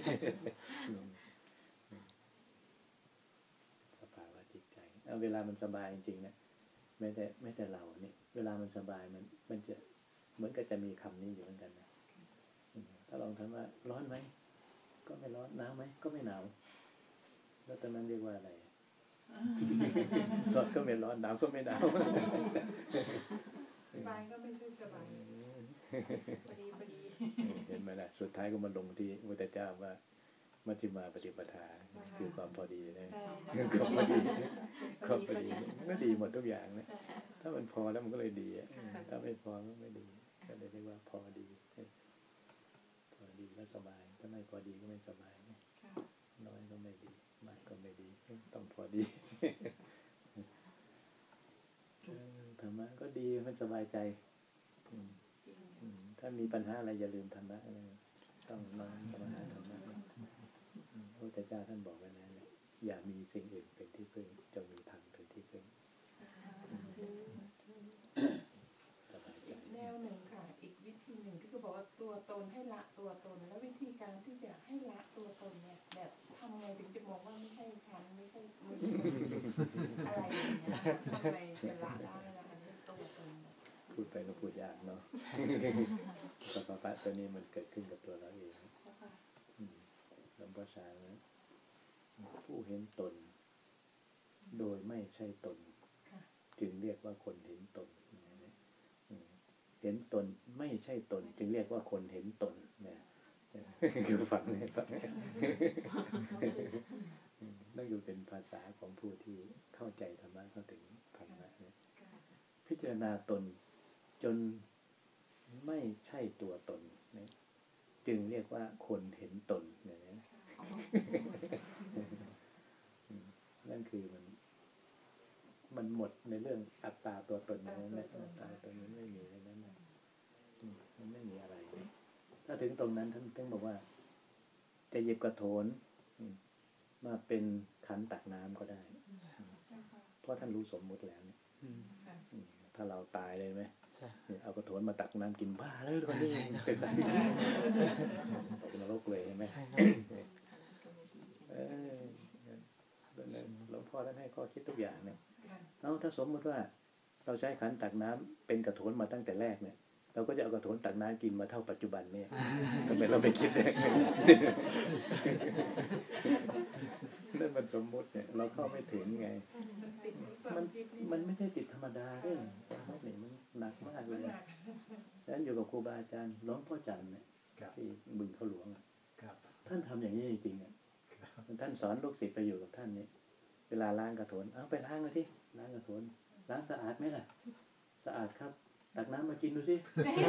สภาวะจิตใจเวลามันสบายจริงๆนะแม้แต่แม้แต่เราเนี่ยเวลามันสบายมันมันจะเหมือนกับจะมีคำนี้อยู่เหมือนกันนะถ้าลองถามว่าร้อนไหมก็ไม่ร้อนหนาวไหมก็ไม่หนาวแล้วตอนนั้นเรียกว่าอะไรร้อนก็ไม่ร้อนหนาวก็ไม่หนาวสบายก็ไม่ใช่สบายพอดีพอดีเห็นไหมล่ะสุดท้ายก็มาลงที่พระพุทธเจ้าว่ามัชฌิมาปฏิปทาคือความพอดีนะความพอดีความพอดีก็ดีหมดทุกอย่างนะถ้ามันพอแล้วมันก็เลยดีถ้าไม่พอก็ไม่ดีก็เลยเรียกว่าพอดีพอดีแล้วสบายถ้าไม่พอดีก็ไม่สบายน้อยก็ไม่ดีมากก็ไม่ดีต้องพอดีธรรมะก็ดีมันสบายใจถ้ามีปัญหาอะไรอย่าลืมธรรมะต้องน้อมธรรมะธรรมะพระพุทธเจ้าท่านบอกไว้แล้วอย่ามีสิ่งอื่นเป็นที่พึ่งจงมีธรรมเป็นที่สบายใจอีกแนวหนึ่งค่ะ อีกวิธีหนึ่งที่เขาบอกว่าตัวตนให้ละตัวตน แล้ววิธีการที่จะให้ละตัวตนเนี่ยแบบทำไงถึงจะมองว่าไม่ใช่ฉันไม่ใช่มึงอะไรอย่างเงี้ยทำไมจะละได้นะคะเรื่องตัวตนพูดไปก็พูดยากเนาะสภาวะตัวนี้มันเกิดขึ้นกับตัวเราเองอืมหลวงพ่อชานะผู้เห็นตน โดยไม่ใช่ตน จึงเรียกว่าคนเห็นตนเห็นตนไม่ใช่ตน จึงเรียกว่าคนเห็นตนเนี่ยคือฟังเนี่ยฟังนั่นคือเป็นภาษาของผู้ที่เข้าใจธรรมะเข้าถึงธรรมะเนี่ยพิจารณาตนจนไม่ใช่ตัวตนเนี่ยจึงเรียกว่าคนเห็นตนเนี่ยนะนั่นคือมันมันหมดในเรื่องอัตตาตัวตนนะอัตตาตัวนี้ไม่มีในนั้นนะมันไม่มีอะไรถ้าถึงตรงนั้นท่านถึงบอกว่าจะหยิบกระโถนมาเป็นขันตักน้ำก็ได้เพราะท่านรู้สมมุติแล้วเนี่ยถ้าเราตายเลยไหมเอากระโถนมาตักน้ำกินบ้าแล้วคนนี้เป็นตายตกนรกเลยใช่ไหมหลวงพ่อท่านให้ข้อคิดทุกอย่างเนี่ยเอาถ้าสมมติว่าเราใช้ขันตักน้ำเป็นกระโถนมาตั้งแต่แรกเนี่ยเราก็จะเอากระโถนตักน้ำกินมาเท่าปัจจุบันเนี่ยทำไมเราไม่คิดได้นั่นมันสมมติเนี่ยเราเข้าไม่ถึงไงมันมันไม่ใช่ติดธรรมดาด้วยนี่มันหนักมากเลยดังนั้นอยู่กับครูบาอาจารย์หลวงพ่อจันทร์เนี่ยที่บึงเขาหลวงท่านทำอย่างนี้จริงๆอ่ะท่านสอนลูกศิษย์ไปอยู่กับท่านเนี่ยเวลาล้างกระโถนเอาไปล้างเลยที่ล้างกระโถนล้างสะอาดไหมล่ะสะอาดครับตักน้ำมากินดูสิ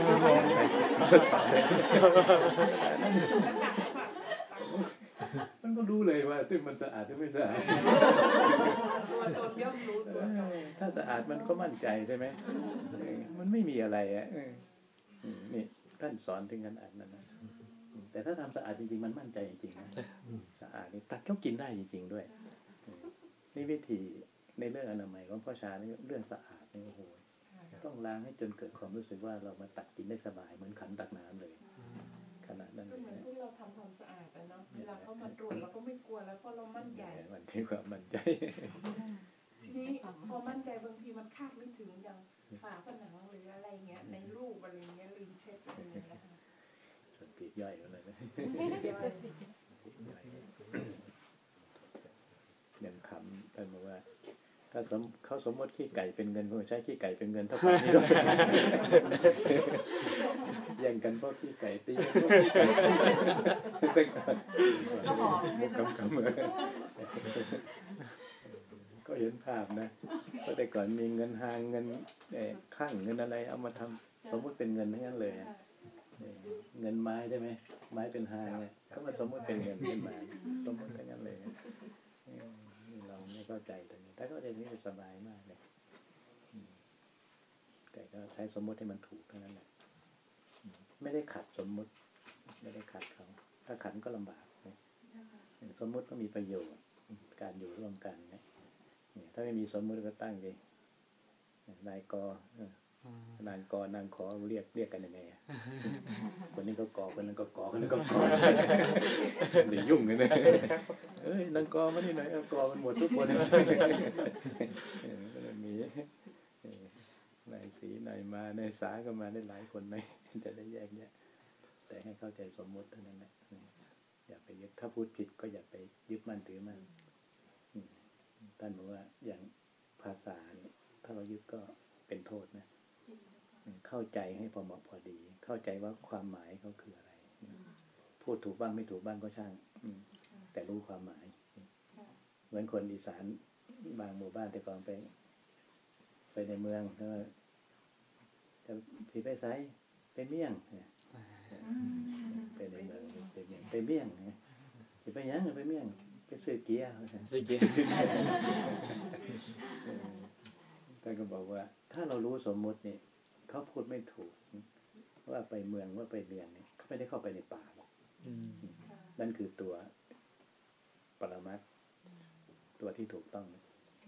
มันก็รู้เลยว่าที่มันสะอาดหรือไม่สะอาดตัวตนย่อมรู้ตัวตนถ้าสะอาดมันก็มั่นใจใช่ไหมมันไม่มีอะไรอ่ะนี่ท่านสอนถึงขนาดนั้นนะแต่ถ้าทำสะอาดจริงๆมันมั่นใจจริงๆนะสะอาดนี่ตักก็กินได้จริงๆด้วยนี่วิธีในเรื่องอนามัยของพ่อชานี่เรื่องสะอาดนี่โอ้โหต้องล้างให้จนเกิดความรู้สึกว่าเรามาตักกินได้สบายเหมือนขันตักน้ำเลยขนาดนั้นเลยก็เหมือนพวกเราทำความสะอาดแต่เนาะเวลาเขามาตรวจเราก็ไม่กลัวแล้วเพราะเรามั่นใจมันที่ความมั่นใจทีนี้พอมั่นใจบางทีมันคาดไม่ถึงอย่างฝาผนังหรืออะไรเงี้ยในรูปอะไรเงี้ยลืมเช็ดอะไรเงี้ยนะคะส่วนปีกย่อยอะไรนะยังคำท่านบอกว่าถ้าเขาสมมติขี้ไก่เป็นเงินเขาใช้ขี้ไก่เป็นเงินเท่ากับนี้ด้วยแย่งกันเพราะขี้ไก่ตีเพราะขี้ไก่ก็บอกไม่ต้องกำมือก็เห็นภาพนะก็แต่ก่อนมีเงินหางเงินข้างเงินอะไรเอามาทำสมมติเป็นเงินทั้งนั้นเลยเงินไม้ได้ไหมไม้เป็นหางเนี่ยเขามาสมมติเป็นเงินขึ้นมาสมมติทั้งนั้นเลยเราไม่เข้าใจตรงนี้ถ้าเข้าใจนี้จะสบายมากเลยแต่ก็ใช้สมมติให้มันถูกเท่านั้นแหละไม่ได้ขัดสมมติไม่ได้ขัดเขาถ้าขัดก็ลำบากสมมติก็มีประโยชน์การอยู่ร่วมกันเนี่ยถ้าไม่มีสมมติก็ตั้งเลยนายกนางกนางขอเรียกเรียกกันยังไงคนนี้ก็กอคนนั้นก็กอคนนั้นก็กอเดี๋ยวยุ่งเลยนะเอ้ยนางกอมาที่ไหนกอมันหมดทุกคนก็มีนายสีนายมานายสาก็มาได้หลายคนไหมจะได้แยกแยะแต่ให้เข้าใจสมมติเท่านั้นแหละอย่าไปยึดถ้าพูดผิดก็อย่าไปยึดมั่นถือมั่นท่านบอกว่าอย่างภาษาเนี่ยถ้าเรายึดก็เป็นโทษนะเข้าใจให้พอเหมาะพอดีเข้าใจว่าความหมายเขาคืออะไรพูดถูกบ้างไม่ถูกบ้างก็ช่างแต่รู้ความหมายเหมือนคนอีสานบางหมู่บ้านแต่ก่อนไปไปในเมืองจะผีไปไซไปเมี่ยงไปในเมืองไปเมี่ยงไปเมี่ยงไปยังไปเมี่ยงไปซื้อเกี๊ยวซื้อเกี๊ยวท่านก็บอกว่าถ้าเรารู้สมมุตินี่เขาพูดไม่ถูกว่าไปเมืองว่าไปเรียนเนี่ยเขาไม่ได้เข้าไปในป่าหรอกนั่นคือตัวปรมัตถ์ตัวที่ถูกต้อง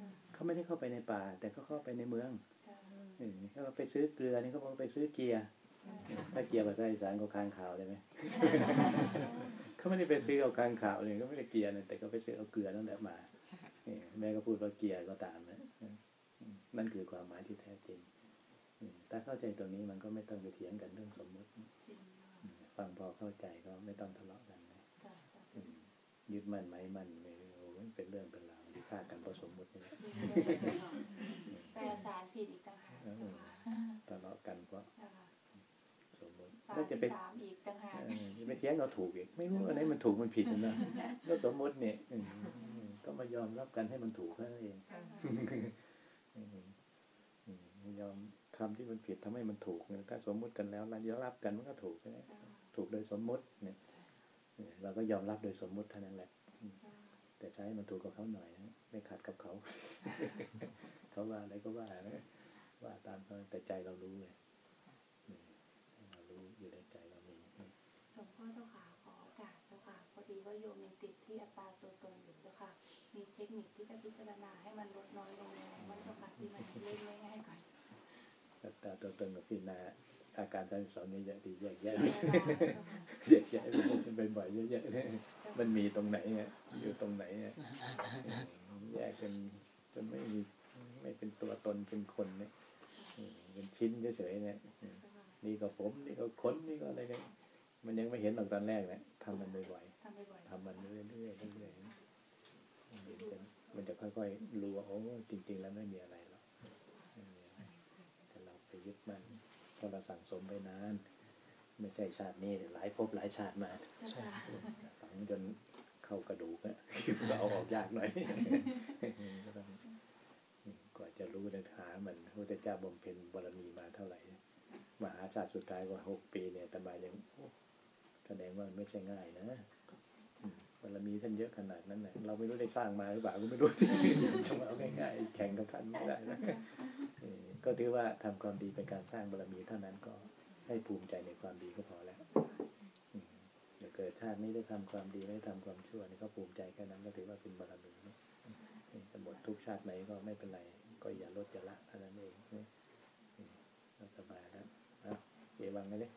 เขาไม่ได้เข้าไปในป่า แต่เขาเข้าไปในเมืองค่ะเออเขาไปซื้อเกลือนี่เขาบอกไปซื้อเกียร์ถ้าเกียร์ภาษาอีสานก็คางข่าวได้ไหม เขาไม่ได้ไปซื้อเอาคางข่าวเลยก็ไม่ได้เกียร์นะแต่เขาไปซื้อเอาเกลือนั่นแหละมานี่แม่ก็พูดว่าเกียร์ก็ตามนะนั่นคือความหมายที่แท้จริงถ้าเข้าใจตรงนี้มันก็ไม่ต้องไปเถียงกันเรื่องสมมติจริงค่ะฟังพอเข้าใจก็ไม่ต้องทะเลาะกันนะค่ะอืมยึดมั่นไหมมั่นไม่โอ้ยเป็นเรื่องเป็นราวที่ฆ่ากันเพราะสมมตินี่แหละแปลสารผิดอีกต่างหากเออทะเลาะกันเพราะนะคะสมมติสารก็จะที่ไปสามอีกต่างหากเออจะไปเถียงเราถูกอีกไม่รู้อันไหนมันถูกมันผิดนะก็สมมติเนี่ยอืมอืมก็มายอมรับกันให้มันถูกแค่นั้นเอง อืมอืมยอมคำที่มันผิดทำให้มันถูกเนี่ยถ้าสมมุติกันแล้วเรายอมรับกันมันก็ถูกใช่ไหมถูกโดยสมมุติเนี่ยเนี่ยเราก็ยอมรับโดยสมมุติเท่านั้นแหละอืมแต่ใช้ให้มันถูกกับเขาหน่อยนะไม่ขัดกับเขา เขาว่าอะไรก็ว่านะว่าตามเขาแต่ใจเรารู้เลยอืมเรารู้อยู่ในใจเรามีหลวงพ่อเจ้าค่ะขอโอกาสเจ้าค่ะพอดีว่าโยมยังติดที่อัตตาตัวตนอยู่เจ้าค่ะ มีเทคนิคที่จะพิจารณาให้มันลดน้อยลงยังไงบ้างเจ้าค่ะที่มันเล่นง่ายๆก่อนแต่ตาตัวตนกับพี่นาอาการสามสิบสองเนี่ยเยอะดีแยกแยะเวลาเจ้าค่ะแยกแยะเป็นบ่อยๆเยอะๆเนี่ยมันมีตรงไหนเนี่ยอยู่ตรงไหนเนี่ยแยกเป็นจนไม่มีไม่เป็นตัวตนเป็นคนเนี่ยเป็นชิ้นเฉยๆเนี่ยนี่ก็ผมนี่ก็ขนนี่ก็อะไรเนี่ยมันยังไม่เห็นหรอกตอนแรกเนี่ยทำมันบ่อยทำบ่อยๆๆทำมันเรื่อยๆเรื่อยๆเรื่อยๆมันจะมันจะค่อยๆรู้ว่าโอ้จริงๆแล้วไม่มีอะไรหรอกไม่มีอะไรแต่เราไปยึดมันเพราะเราสั่งสมไปนานไม่ใช่ชาตินี้หลายภพหลายชาติมาเจ้าค่ะฝังจนเข้ากระดูกอะ ก็เอาออกยากหน่อย ก็ต้องกว่าจะรู้เนี่ยหามันพระพุทธเจ้าบำเพ็ญบารมีมาเท่าไหร่มหาชาติสุดท้ายกว่าหกปีเนี่ยแต่มายังแสดงว่ามันไม่ใช่ง่ายนะอืมบารมีท่านเยอะขนาดนั้นเนี่ยเราไม่รู้ได้สร้างมาหรือเปล่าก็ไม่รู้ จะมาเอาง่ายๆแข่งกับท่านไม่ได้นะเออก็ถือว่าทำความดีเป็นการสร้างบารมีเท่านั้นก็ให้ภูมิใจในความดีก็พอแล้วอืมอย่าเกิดชาตินี้ได้ทำความดีได้ทำความชั่วนี่ก็ภูมิใจแค่นั้นก็ถือว่าเป็นบารมีนะจะหมดทุกชาติไหนก็ไม่เป็นไรก็อย่าลดอย่าละเท่านั้นเองนะอืมก็สบายแล้วเอาเอวังไงเนี่ย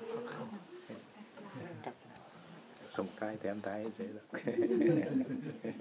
ส่งท้ายแถมท้ายเฉยๆหรอก